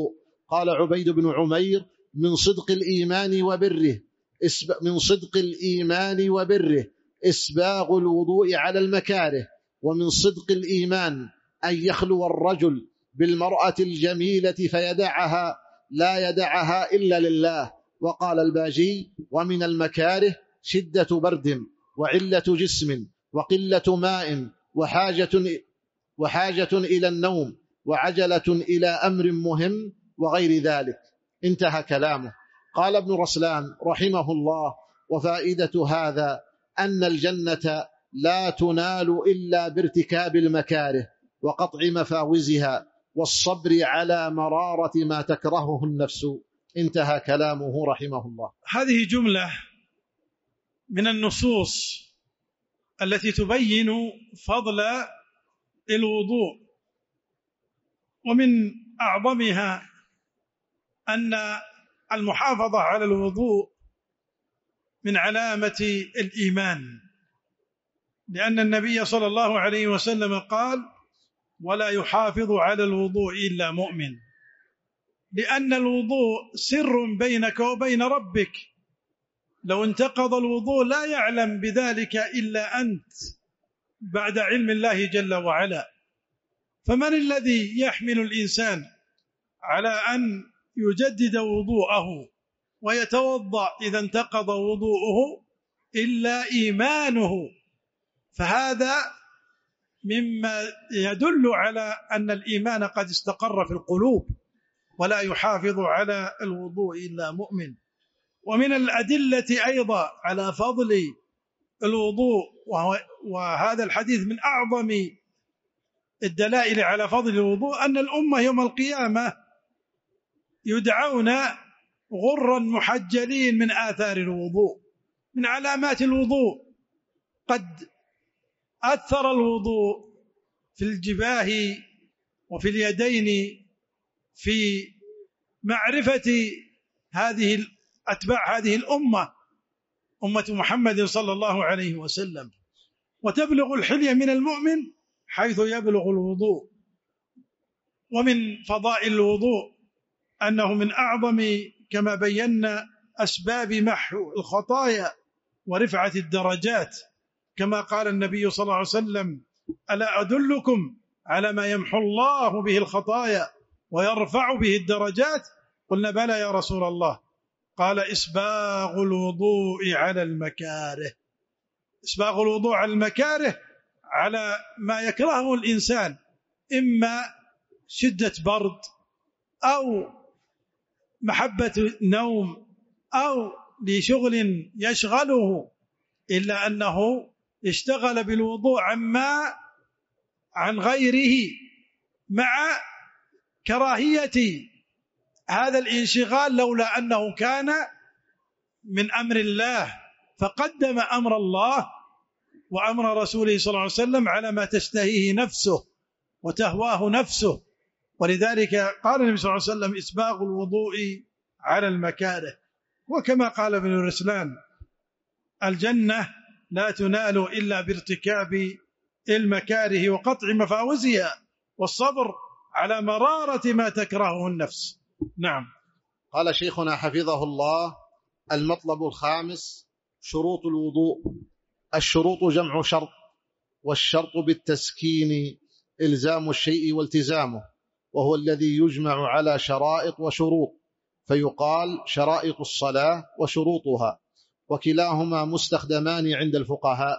قال عبيد بن عمير: من صدق الإيمان وبره من صدق الإيمان وبره إسباغ الوضوء على المكاره، ومن صدق الإيمان أن يخلو الرجل بالمرأة الجميلة فيدعها لا يدعها إلا لله. وقال الباجي: ومن المكاره شدة برد وعلة جسم وقلة ماء وحاجة, وحاجة إلى النوم وعجلة إلى أمر مهم وغير ذلك. انتهى كلامه. قال ابن رسلان رحمه الله: وفائدة هذا أن الجنة لا تنال إلا بارتكاب المكاره وقطع مفاوزها والصبر على مرارة ما تكرهه النفس. انتهى كلامه رحمه الله. هذه جملة من النصوص التي تبين فضل الوضوء، ومن أعظمها أن المحافظة على الوضوء من علامة الإيمان، لأن النبي صلى الله عليه وسلم قال: ولا يحافظ على الوضوء إلا مؤمن، لأن الوضوء سر بينك وبين ربك، لو انتقض الوضوء لا يعلم بذلك إلا أنت بعد علم الله جل وعلا. فمن الذي يحمل الإنسان على أن يجدد وضوءه ويتوضأ إذا انتقض وضوءه إلا إيمانه؟ فهذا مما يدل على أن الإيمان قد استقر في القلوب. ولا يحافظ على الوضوء إلا مؤمن. ومن الأدلة أيضا على فضل الوضوء، وهذا الحديث من أعظم الدلائل على فضل الوضوء، أن الأمة يوم القيامة يدعون غرا محجلين من آثار الوضوء، من علامات الوضوء. قد أثر الوضوء في الجباه وفي اليدين في معرفة هذه أتباع هذه الأمة، أمة محمد صلى الله عليه وسلم. وتبلغ الحلية من المؤمن حيث يبلغ الوضوء. ومن فضائل الوضوء أنه من أعظم كما بينا أسباب محو الخطايا ورفعة الدرجات، كما قال النبي صلى الله عليه وسلم: ألا أدلكم على ما يمحو الله به الخطايا ويرفع به الدرجات؟ قلنا: بلى يا رسول الله. قال: إسباغ الوضوء على المكاره. إسباغ الوضوء على المكاره، على ما يكرهه الإنسان، إما شدة برد أو محبة نوم أو لشغل يشغله، إلا أنه اشتغل بالوضوء عما عن غيره مع كراهية هذا الانشغال، لولا أنه كان من أمر الله، فقدم أمر الله وأمر رسوله صلى الله عليه وسلم على ما تشتهيه نفسه وتهواه نفسه. ولذلك قال النبي صلى الله عليه وسلم: إسباغ الوضوء على المكاره. وكما قال ابن رسلان: الجنة لا تنال إلا بارتكاب المكاره وقطع مفاوزها والصبر على مرارة ما تكرهه النفس. نعم. قال شيخنا حفظه الله: المطلب الخامس شروط الوضوء. الشروط جمع شرط، والشرط بالتسكين إلزام الشيء والتزامه، وهو الذي يجمع على شرائط وشروط، فيقال شرائط الصلاة وشروطها، وكلاهما مستخدمان عند الفقهاء.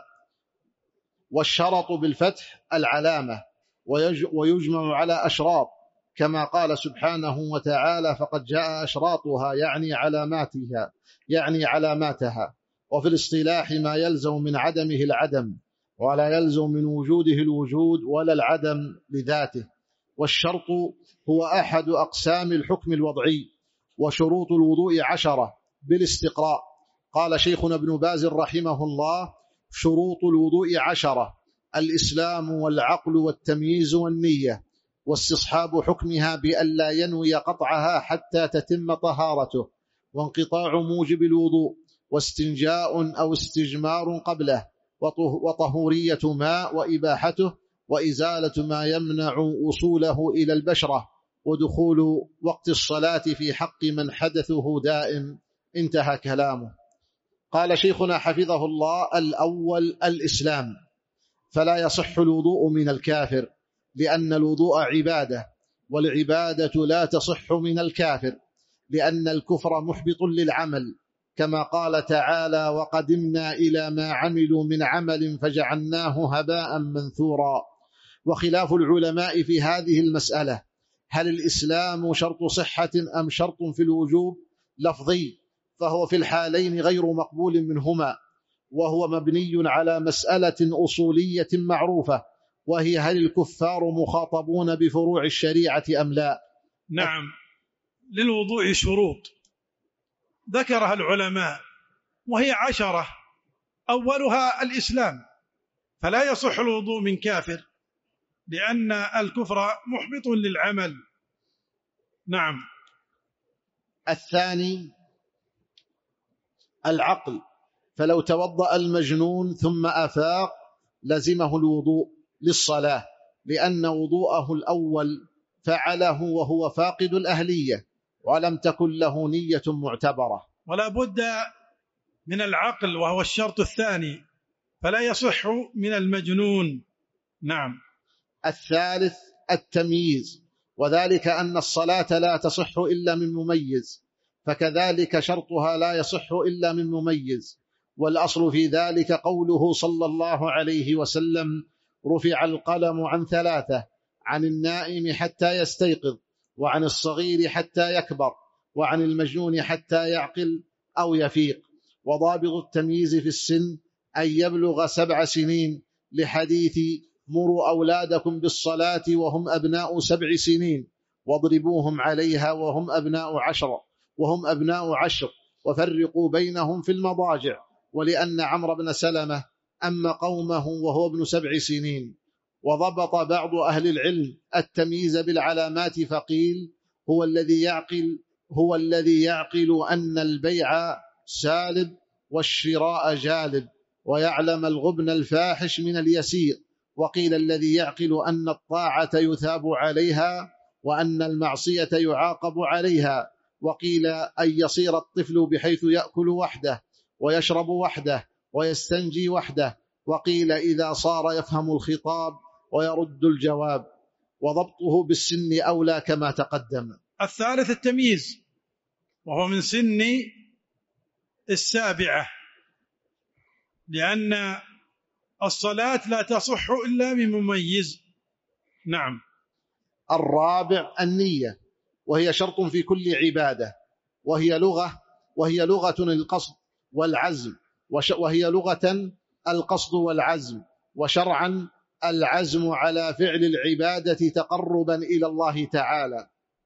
والشرط بالفتح العلامة، ويجمع على أشراط، كما قال سبحانه وتعالى: فقد جاء أشراطها، يعني علاماتها يعني علاماتها. وفي الاصطلاح ما يلزم من عدمه العدم، ولا يلزم من وجوده الوجود ولا العدم لذاته. والشرط هو أحد أقسام الحكم الوضعي. وشروط الوضوء عشرة بالاستقراء. قال شيخنا ابن باز رحمه الله: شروط الوضوء عشرة: الإسلام والعقل والتمييز والنية، واستصحاب حكمها بألا ينوي قطعها حتى تتم طهارته، وانقطاع موجب الوضوء، واستنجاء أو استجمار قبله، وطهورية ماء وإباحته، وإزالة ما يمنع وصوله إلى البشرة، ودخول وقت الصلاة في حق من حدثه دائم. انتهى كلامه. قال شيخنا حفظه الله: الأول الإسلام، فلا يصح الوضوء من الكافر، لأن الوضوء عبادة، والعبادة لا تصح من الكافر، لأن الكفر محبط للعمل، كما قال تعالى: وقدمنا إلى ما عملوا من عمل فجعلناه هباء منثورا. وخلاف العلماء في هذه المسألة: هل الإسلام شرط صحة أم شرط في الوجوب؟ لفظي، فهو في الحالين غير مقبول منهما، وهو مبني على مسألة أصولية معروفة، وهي: هل الكفار مخاطبون بفروع الشريعة أم لا؟ نعم، للوضوء شروط ذكرها العلماء، وهي عشرة. أولها الإسلام، فلا يصح الوضوء من كافر، لأن الكفر محبط للعمل. نعم. الثاني العقل، فلو توضأ المجنون ثم أفاق لزمه الوضوء للصلاة، لأن وضوءه الأول فعله وهو فاقد الأهلية، ولم تكن له نية معتبرة. ولا بد من العقل، وهو الشرط الثاني، فلا يصح من المجنون. نعم. الثالث التمييز، وذلك أن الصلاة لا تصح إلا من مميز، فكذلك شرطها لا يصح إلا من مميز. والأصل في ذلك قوله صلى الله عليه وسلم: رفع القلم عن ثلاثة: عن النائم حتى يستيقظ، وعن الصغير حتى يكبر، وعن المجنون حتى يعقل أو يفيق. وضابط التمييز في السن أن يبلغ سبع سنين، لحديث: مروا أولادكم بالصلاة وهم أبناء سبع سنين، واضربوهم عليها وهم أبناء عشر وهم أبناء عشر وفرقوا بينهم في المضاجع. ولأن عمرو بن سلمة أما قومه وهو ابن سبع سنين. وضبط بعض أهل العلم التمييز بالعلامات، فقيل: هو الذي يعقل هو الذي يعقل أن البيع سالب والشراء جالب، ويعلم الغبن الفاحش من اليسير. وقيل: الذي يعقل أن الطاعة يثاب عليها وأن المعصية يعاقب عليها. وقيل: أن يصير الطفل بحيث يأكل وحده ويشرب وحده ويستنجي وحده. وقيل: إذا صار يفهم الخطاب ويرد الجواب. وضبطه بالسن أولى كما تقدم. الثالث التمييز، وهو من سن السابعة، لأن الصلاة لا تصح إلا من مميز. نعم. الرابع النية، وهي شرط في كل عبادة، وهي لغة وهي لغة القصد والعزم وهي لغة القصد والعزم وشرعا العزم على فعل العبادة تقربا إلى الله تعالى.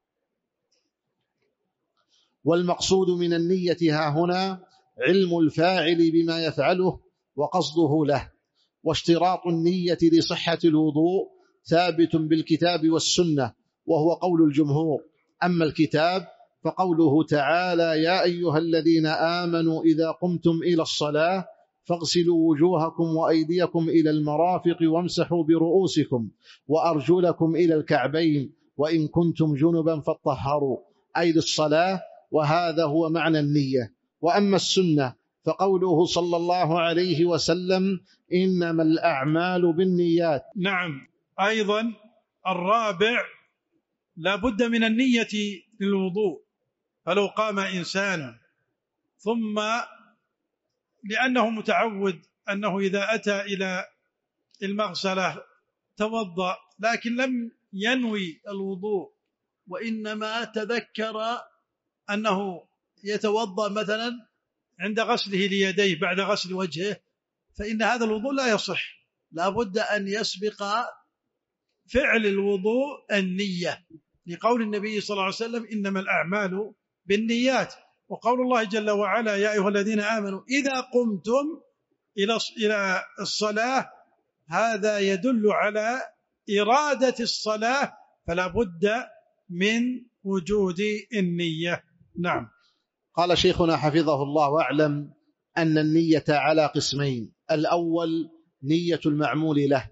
والمقصود من النية ها هنا علم الفاعل بما يفعله وقصده له. واشتراط النية لصحة الوضوء ثابت بالكتاب والسنة، وهو قول الجمهور. أما الكتاب فقوله تعالى: يا أيها الذين آمنوا إذا قمتم إلى الصلاة فاغسلوا وجوهكم وأيديكم إلى المرافق وامسحوا برؤوسكم وأرجلكم إلى الكعبين وإن كنتم جنبا فاطهروا، أي للصلاة، وهذا هو معنى النية. وأما السنة فقوله صلى الله عليه وسلم: إنما الأعمال بالنيات. نعم. أيضا الرابع لا بد من النية للوضوء، فلو قام إنسان ثم لأنه متعود أنه إذا أتى إلى المغسلة توضأ، لكن لم ينوي الوضوء، وإنما تذكر أنه يتوضأ مثلا عند غسله ليديه بعد غسل وجهه، فإن هذا الوضوء لا يصح. لا بد أن يسبق فعل الوضوء النية، لقول النبي صلى الله عليه وسلم: إنما الأعمال بالنيات. وقول الله جل وعلا: يا أيها الذين آمنوا إذا قمتم إلى الصلاة، هذا يدل على إرادة الصلاة، فلا بد من وجود النية. نعم. قال شيخنا حفظه الله: واعلم أن النية على قسمين: الأول نية المعمول له،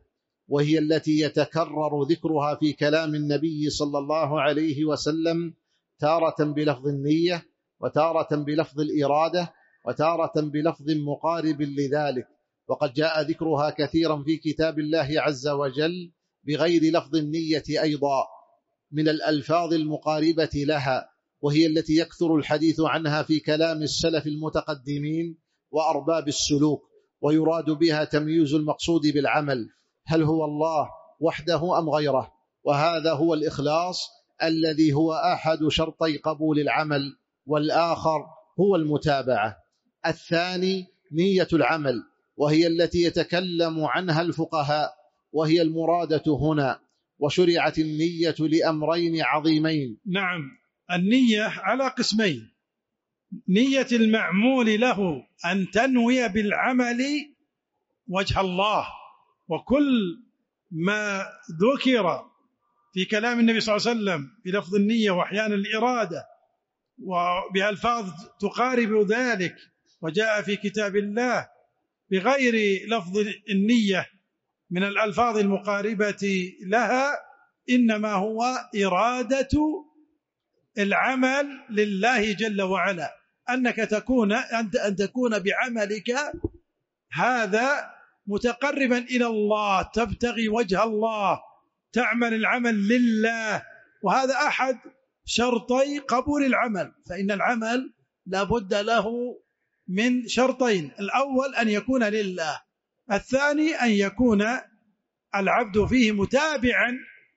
وهي التي يتكرر ذكرها في كلام النبي صلى الله عليه وسلم تارة بلفظ النية، وتارة بلفظ الإرادة، وتارة بلفظ مقارب لذلك، وقد جاء ذكرها كثيرا في كتاب الله عز وجل بغير لفظ النية أيضا من الألفاظ المقاربة لها، وهي التي يكثر الحديث عنها في كلام السلف المتقدمين وأرباب السلوك، ويراد بها تمييز المقصود بالعمل، هل هو الله وحده أم غيره، وهذا هو الإخلاص الذي هو أحد شرطي قبول العمل، والآخر هو المتابعة. الثاني نية العمل، وهي التي يتكلم عنها الفقهاء، وهي المرادة هنا، وشرعت النية لأمرين عظيمين. نعم، النية على قسمين: نية المعمول له أن تنوي بالعمل وجه الله، وكل ما ذكر في كلام النبي صلى الله عليه وسلم بلفظ النية وأحيانا الإرادة وبألفاظ تقارب ذلك، وجاء في كتاب الله بغير لفظ النية من الألفاظ المقاربة لها، إنما هو إرادة العمل لله جل وعلا، أنك تكون أن تكون بعملك هذا متقربا إلى الله، تبتغي وجه الله، تعمل العمل لله، وهذا أحد شرطي قبول العمل، فإن العمل لا بد له من شرطين: الأول أن يكون لله، الثاني أن يكون العبد فيه متابعا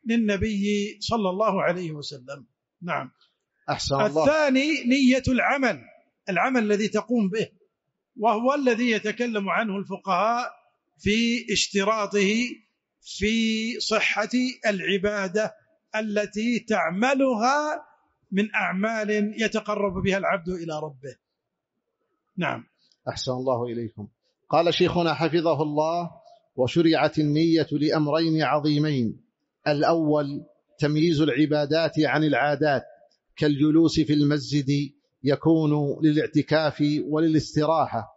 للنبي صلى الله عليه وسلم. نعم. أحسن الله. الثاني نية العمل، العمل الذي تقوم به، وهو الذي يتكلم عنه الفقهاء في اشتراطه في صحة العبادة التي تعملها من أعمال يتقرب بها العبد إلى ربه. نعم. أحسن الله إليكم. قال شيخنا حفظه الله: وشرعت النية لأمرين عظيمين: الأول تمييز العبادات عن العادات، كالجلوس في المسجد يكون للاعتكاف وللاستراحة،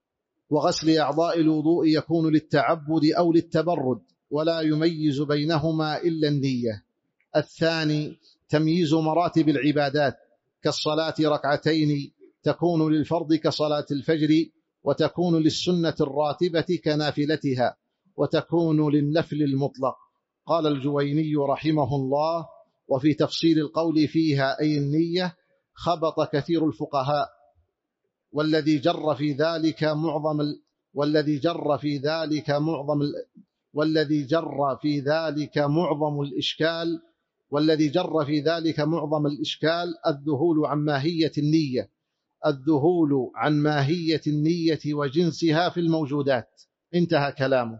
وغسل أعضاء الوضوء يكون للتعبد أو للتبرد، ولا يميز بينهما إلا النية. الثاني تمييز مراتب العبادات، كالصلاة ركعتين تكون للفرض كصلاة الفجر، وتكون للسنة الراتبة كنافلتها، وتكون للنفل المطلق. قال الجويني رحمه الله: وفي تفصيل القول فيها أي النية خبط كثير الفقهاء، والذي جر في ذلك معظم ال... والذي جر في ذلك معظم ال... والذي جر في ذلك معظم الإشكال والذي جر في ذلك معظم الإشكال الذهول عن ماهية النية الذهول عن ماهية النية وجنسها في الموجودات. انتهى كلامه.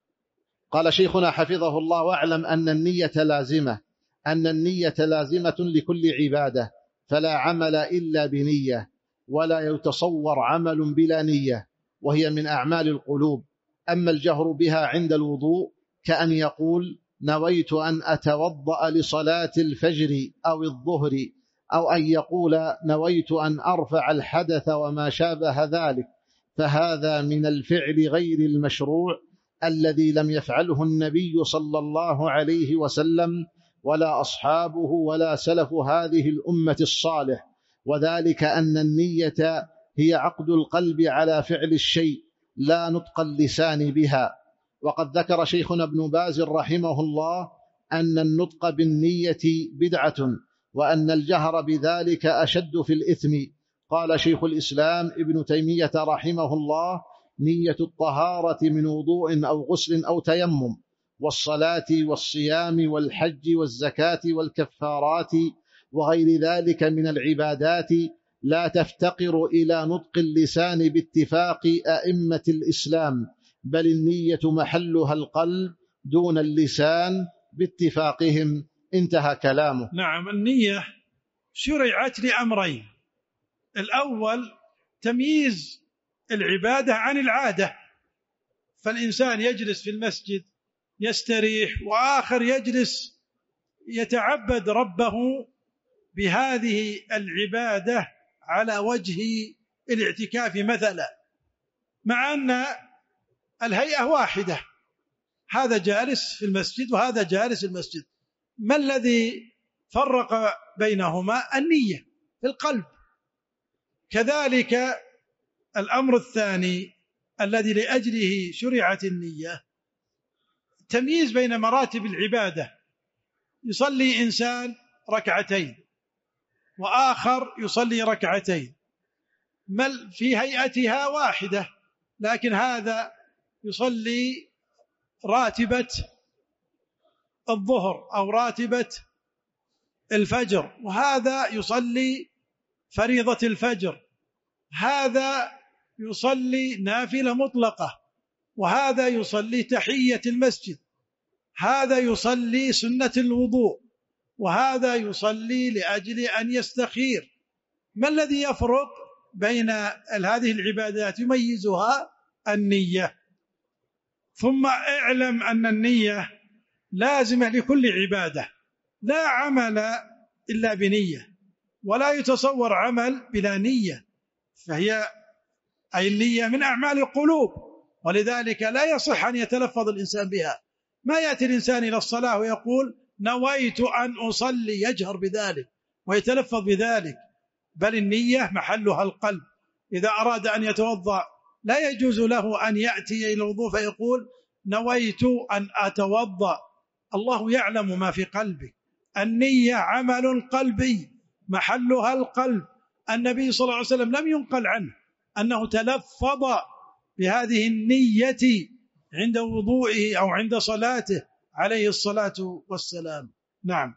قال شيخنا حفظه الله: واعلم أن النية لازمة أن النية لازمة لكل عبادة، فلا عمل إلا بنية، ولا يتصور عمل بلا نية، وهي من أعمال القلوب. أما الجهر بها عند الوضوء كأن يقول: نويت أن أتوضأ لصلاة الفجر أو الظهر، أو أن يقول: نويت أن أرفع الحدث وما شابه ذلك، فهذا من الفعل غير المشروع الذي لم يفعله النبي صلى الله عليه وسلم ولا أصحابه ولا سلف هذه الأمة الصالح، وذلك أن النية هي عقد القلب على فعل الشيء لا نطق اللسان بها. وقد ذكر شيخنا ابن باز رحمه الله أن النطق بالنية بدعة، وأن الجهر بذلك أشد في الإثم. قال شيخ الإسلام ابن تيمية رحمه الله: نية الطهارة من وضوء أو غسل أو تيمم، والصلاة والصيام والحج والزكاة والكفارات وغير ذلك من العبادات لا تفتقر إلى نطق اللسان باتفاق أئمة الإسلام، بل النية محلها القلب دون اللسان باتفاقهم. انتهى كلامه. نعم، النية شرعت لأمرين: الأول تمييز العبادة عن العادة، فالإنسان يجلس في المسجد يستريح، وآخر يجلس يتعبد ربه بهذه العبادة على وجه الاعتكاف مثلا، مع أن الهيئة واحدة، هذا جالس في المسجد وهذا جالس في المسجد، ما الذي فرق بينهما؟ النية في القلب. كذلك الأمر الثاني الذي لأجله شرعت النية تمييز بين مراتب العبادة. يصلي إنسان ركعتين وآخر يصلي ركعتين في هيئتها واحدة، لكن هذا يصلي راتبة الظهر أو راتبة الفجر، وهذا يصلي فريضة الفجر، هذا يصلي نافلة مطلقة، وهذا يصلي تحية المسجد، هذا يصلي سنة الوضوء، وهذا يصلي لأجل أن يستخير. ما الذي يفرق بين هذه العبادات؟ يميزها النية. ثم اعلم أن النية لازمة لكل عبادة، لا عمل إلا بنية، ولا يتصور عمل بلا نية، فهي أي النية من أعمال القلوب، ولذلك لا يصح أن يتلفظ الإنسان بها. ما يأتي الإنسان إلى الصلاة ويقول نويت أن أصلي، يجهر بذلك ويتلفظ بذلك، بل النية محلها القلب. إذا أراد أن يتوضأ لا يجوز له أن يأتي إلى الوضوء فيقول نويت أن أتوضأ، الله يعلم ما في قلبك. النية عمل قلبي محلها القلب. النبي صلى الله عليه وسلم لم ينقل عنه أنه تلفظ بهذه النية عند وضوئه أو عند صلاته عليه الصلاة والسلام. نعم.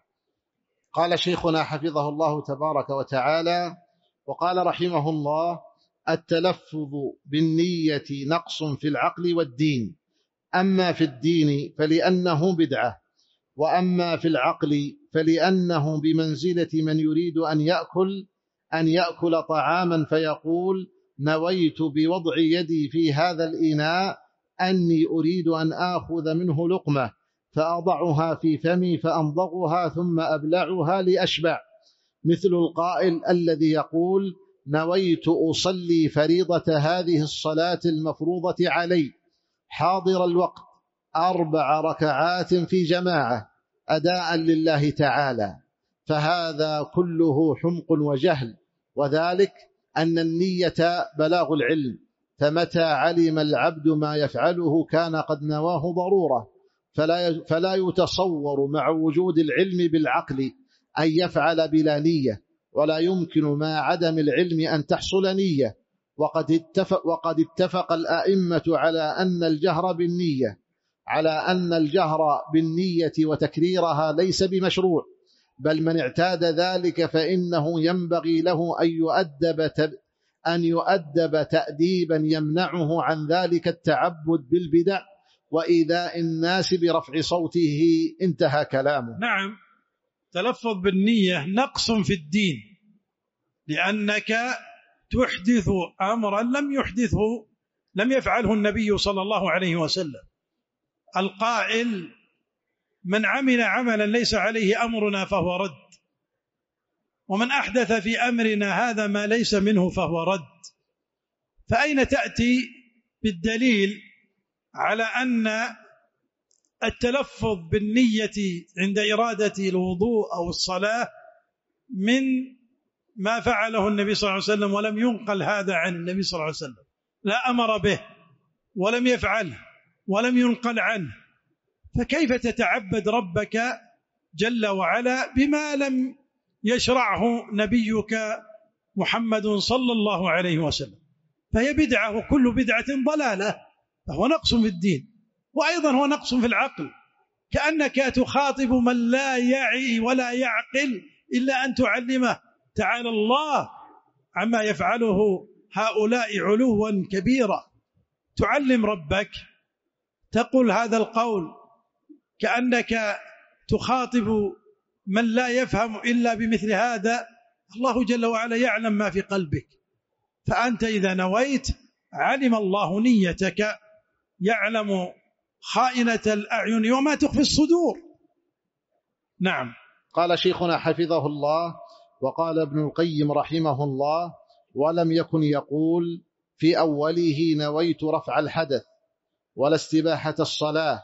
قال شيخنا حفظه الله تبارك وتعالى وقال رحمه الله: التلفظ بالنية نقص في العقل والدين، أما في الدين فلأنه بدعة، وأما في العقل فلأنه بمنزلة من يريد أن يأكل أن يأكل طعاما فيقول نويت بوضع يدي في هذا الإناء أني أريد أن آخذ منه لقمة فأضعها في فمي فأمضغها ثم أبلعها لأشبع، مثل القائل الذي يقول نويت أصلي فريضة هذه الصلاة المفروضة علي حاضر الوقت أربع ركعات في جماعة أداء لله تعالى، فهذا كله حمق وجهل، وذلك أن النية بلاغ العلم، فمتى علم العبد ما يفعله كان قد نواه ضرورة، فلا فلا يتصور مع وجود العلم بالعقل أن يفعل بلا نية، ولا يمكن مع عدم العلم أن تحصل نية. وقد اتفق, وقد اتفق الأئمة على أن الجهر بالنية على أن الجهر بالنية وتكريرها ليس بمشروع، بل من اعتاد ذلك فإنه ينبغي له أن يؤدب أن يؤدب تأديبا يمنعه عن ذلك التعبد بالبدع وإيذاء الناس برفع صوته. انتهى كلامه. نعم. تلفظ بالنية نقص في الدين، لأنك تحدث أمرا لم يحدثه لم يفعله النبي صلى الله عليه وسلم. القائل من عمل عملا ليس عليه أمرنا فهو رد، ومن أحدث في أمرنا هذا ما ليس منه فهو رد. فأين تأتي بالدليل على أن التلفظ بالنية عند إرادة الوضوء أو الصلاة من ما فعله النبي صلى الله عليه وسلم، ولم ينقل هذا عن النبي صلى الله عليه وسلم، لا أمر به ولم يفعله ولم ينقل عنه، فكيف تتعبد ربك جل وعلا بما لم يشرعه نبيك محمد صلى الله عليه وسلم؟ فهي بدعة، وكل بدعة ضلالة، فهو نقص في الدين، وأيضا هو نقص في العقل، كأنك تخاطب من لا يعي ولا يعقل إلا أن تعلمه. تعالى الله عما يفعله هؤلاء علوا كبيرا. تعلم ربك، تقول هذا القول كأنك تخاطب من لا يفهم إلا بمثل هذا. الله جل وعلا يعلم ما في قلبك، فأنت إذا نويت علم الله نيتك، يعلم خائنة الأعين وما تخفي الصدور. نعم. قال شيخنا حفظه الله وقال ابن القيم رحمه الله: ولم يكن يقول في أوله نويت رفع الحدث ولا استباحة الصلاة،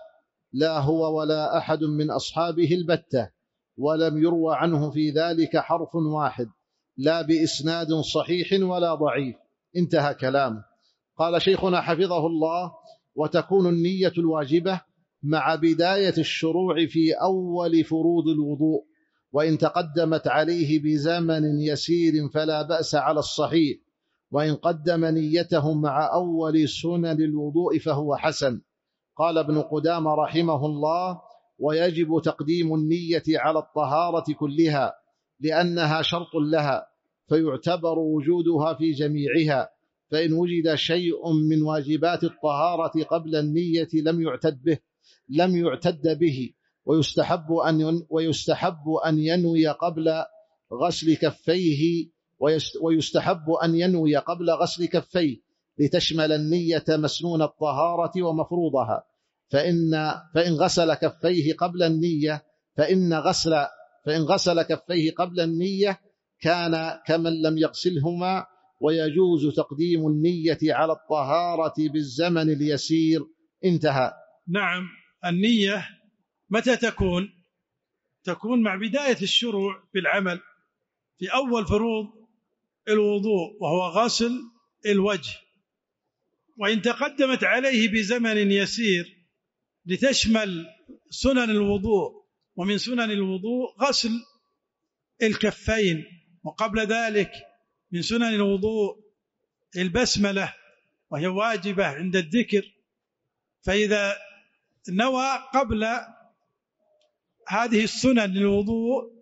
لا هو ولا أحد من أصحابه البتة، ولم يروى عنه في ذلك حرف واحد، لا بإسناد صحيح ولا ضعيف. انتهى كلامه. قال شيخنا حفظه الله: وتكون النية الواجبة مع بداية الشروع في أول فروض الوضوء، وإن تقدمت عليه بزمن يسير فلا بأس على الصحيح، وإن قدم نيته مع أول سنن الوضوء فهو حسن. قال ابن قدامة رحمه الله: ويجب تقديم النية على الطهارة كلها لأنها شرط لها، فيعتبر وجودها في جميعها، فإن وجد شيء من واجبات الطهارة قبل النية لم يعتد به لم يعتد به ويستحب أن ويستحب أن ينوي قبل غسل كفيه ويستحب أن ينوي قبل غسل كفيه لتشمل النية مسنون الطهارة ومفروضها، فإن فإن غسل كفيه قبل النية فإن غسل فإن غسل كفيه قبل النية كان كمن لم يغسلهما، ويجوز تقديم النية على الطهارة بالزمن اليسير. انتهى. نعم. النية متى تكون؟ تكون مع بداية الشروع بالعمل في أول فروض الوضوء وهو غسل الوجه، وإن تقدمت عليه بزمن يسير لتشمل سنن الوضوء، ومن سنن الوضوء غسل الكفين، وقبل ذلك من سنن الوضوء البسملة وهي واجبة عند الذكر، فإذا نوى قبل هذه السنن للوضوء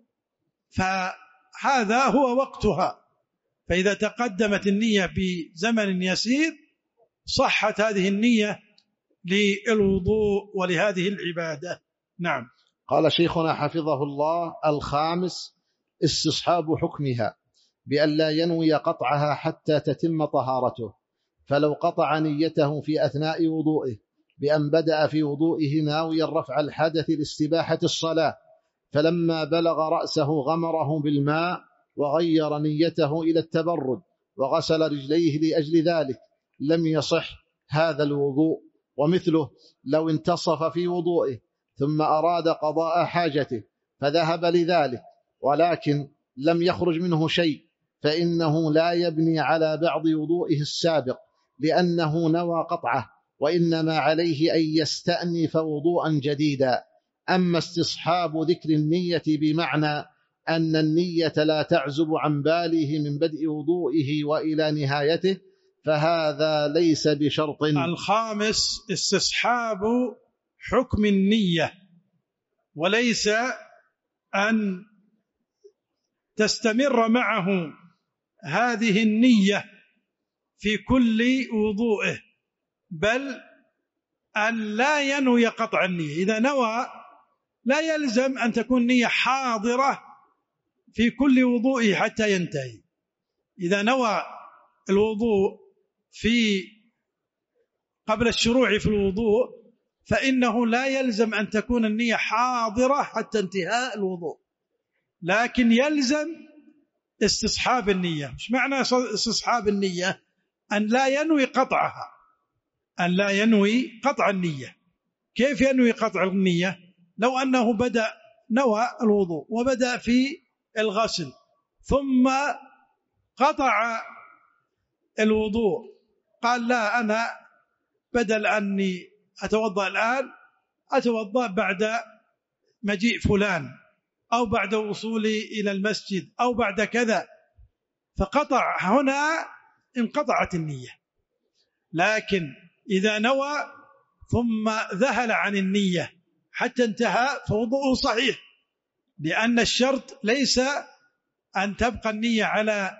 فهذا هو وقتها، فإذا تقدمت النية بزمن يسير صحت هذه النية للوضوء ولهذه العبادة. نعم. قال شيخنا حفظه الله: الخامس استصحاب حكمها بأن لا ينوي قطعها حتى تتم طهارته، فلو قطع نيته في أثناء وضوئه بأن بدأ في وضوئه ناويا رفع الحدث لاستباحة الصلاة، فلما بلغ رأسه غمره بالماء وغير نيته إلى التبرد وغسل رجليه لأجل ذلك لم يصح هذا الوضوء. ومثله لو انتصف في وضوئه ثم أراد قضاء حاجته فذهب لذلك ولكن لم يخرج منه شيء، فإنه لا يبني على بعض وضوئه السابق لأنه نوى قطعه، وإنما عليه أن يستأنف وضوءا جديدا. أما استصحاب ذكر النية بمعنى أن النية لا تعزب عن باله من بدء وضوئه وإلى نهايته فهذا ليس بشرط. الخامس استصحاب حكم النية، وليس أن تستمر معه هذه النية في كل وضوئه، بل أن لا ينوي قطع النية. إذا نوى لا يلزم أن تكون نية حاضرة في كل وضوئه حتى ينتهي. إذا نوى الوضوء في قبل الشروع في الوضوء فإنه لا يلزم أن تكون النية حاضرة حتى انتهاء الوضوء، لكن يلزم استصحاب النية. مش معنى استصحاب النية؟ أن لا ينوي قطعها، أن لا ينوي قطع النية. كيف ينوي قطع النية؟ لو أنه بدأ نوى الوضوء وبدأ في الغسل ثم قطع الوضوء، قال لا، أنا بدل أني أتوضأ الآن أتوضأ بعد مجيء فلان أو بعد وصولي إلى المسجد أو بعد كذا، فقطع هنا انقطعت النية. لكن إذا نوى ثم ذهل عن النية حتى انتهى فوضوءه صحيح، لأن الشرط ليس أن تبقى النية على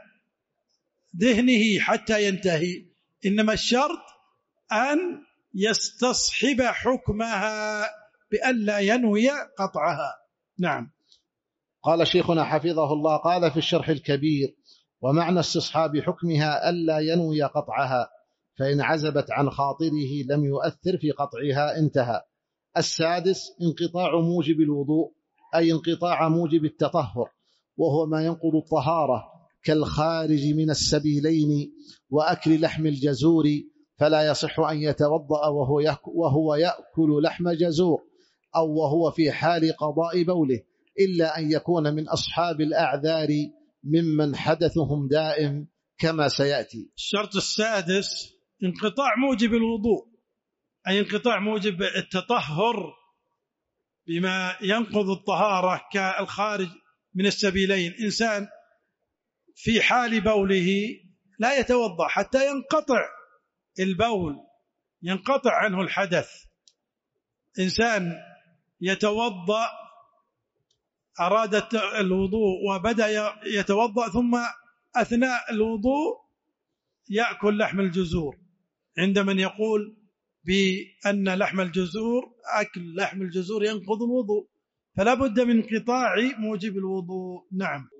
ذهنه حتى ينتهي، إنما الشرط أن يستصحب حكمها بأن لا ينوي قطعها. نعم. قال شيخنا حفظه الله: قال في الشرح الكبير: ومعنى استصحاب حكمها ألا ينوي قطعها، فإن عزبت عن خاطره لم يؤثر في قطعها. انتهى. السادس انقطاع موجب الوضوء، أي انقطاع موجب التطهر، وهو ما ينقض الطهارة كالخارج من السبيلين وأكل لحم الجزور، فلا يصح أن يتوضأ وهو يأكل لحم جزور أو وهو في حال قضاء بوله، إلا أن يكون من أصحاب الأعذار ممن حدثهم دائم كما سيأتي. الشرط السادس انقطاع موجب الوضوء، أي انقطاع موجب التطهر بما ينقض الطهارة كالخارج من السبيلين. إنسان في حال بوله لا يتوضأ حتى ينقطع البول، ينقطع عنه الحدث. إنسان يتوضأ، أراد الوضوء وبدأ يتوضأ، ثم أثناء الوضوء يأكل لحم الجزور، عند من يقول بأن لحم الجزور أكل لحم الجزور ينقض الوضوء، فلا بد من انقطاع موجب الوضوء. نعم.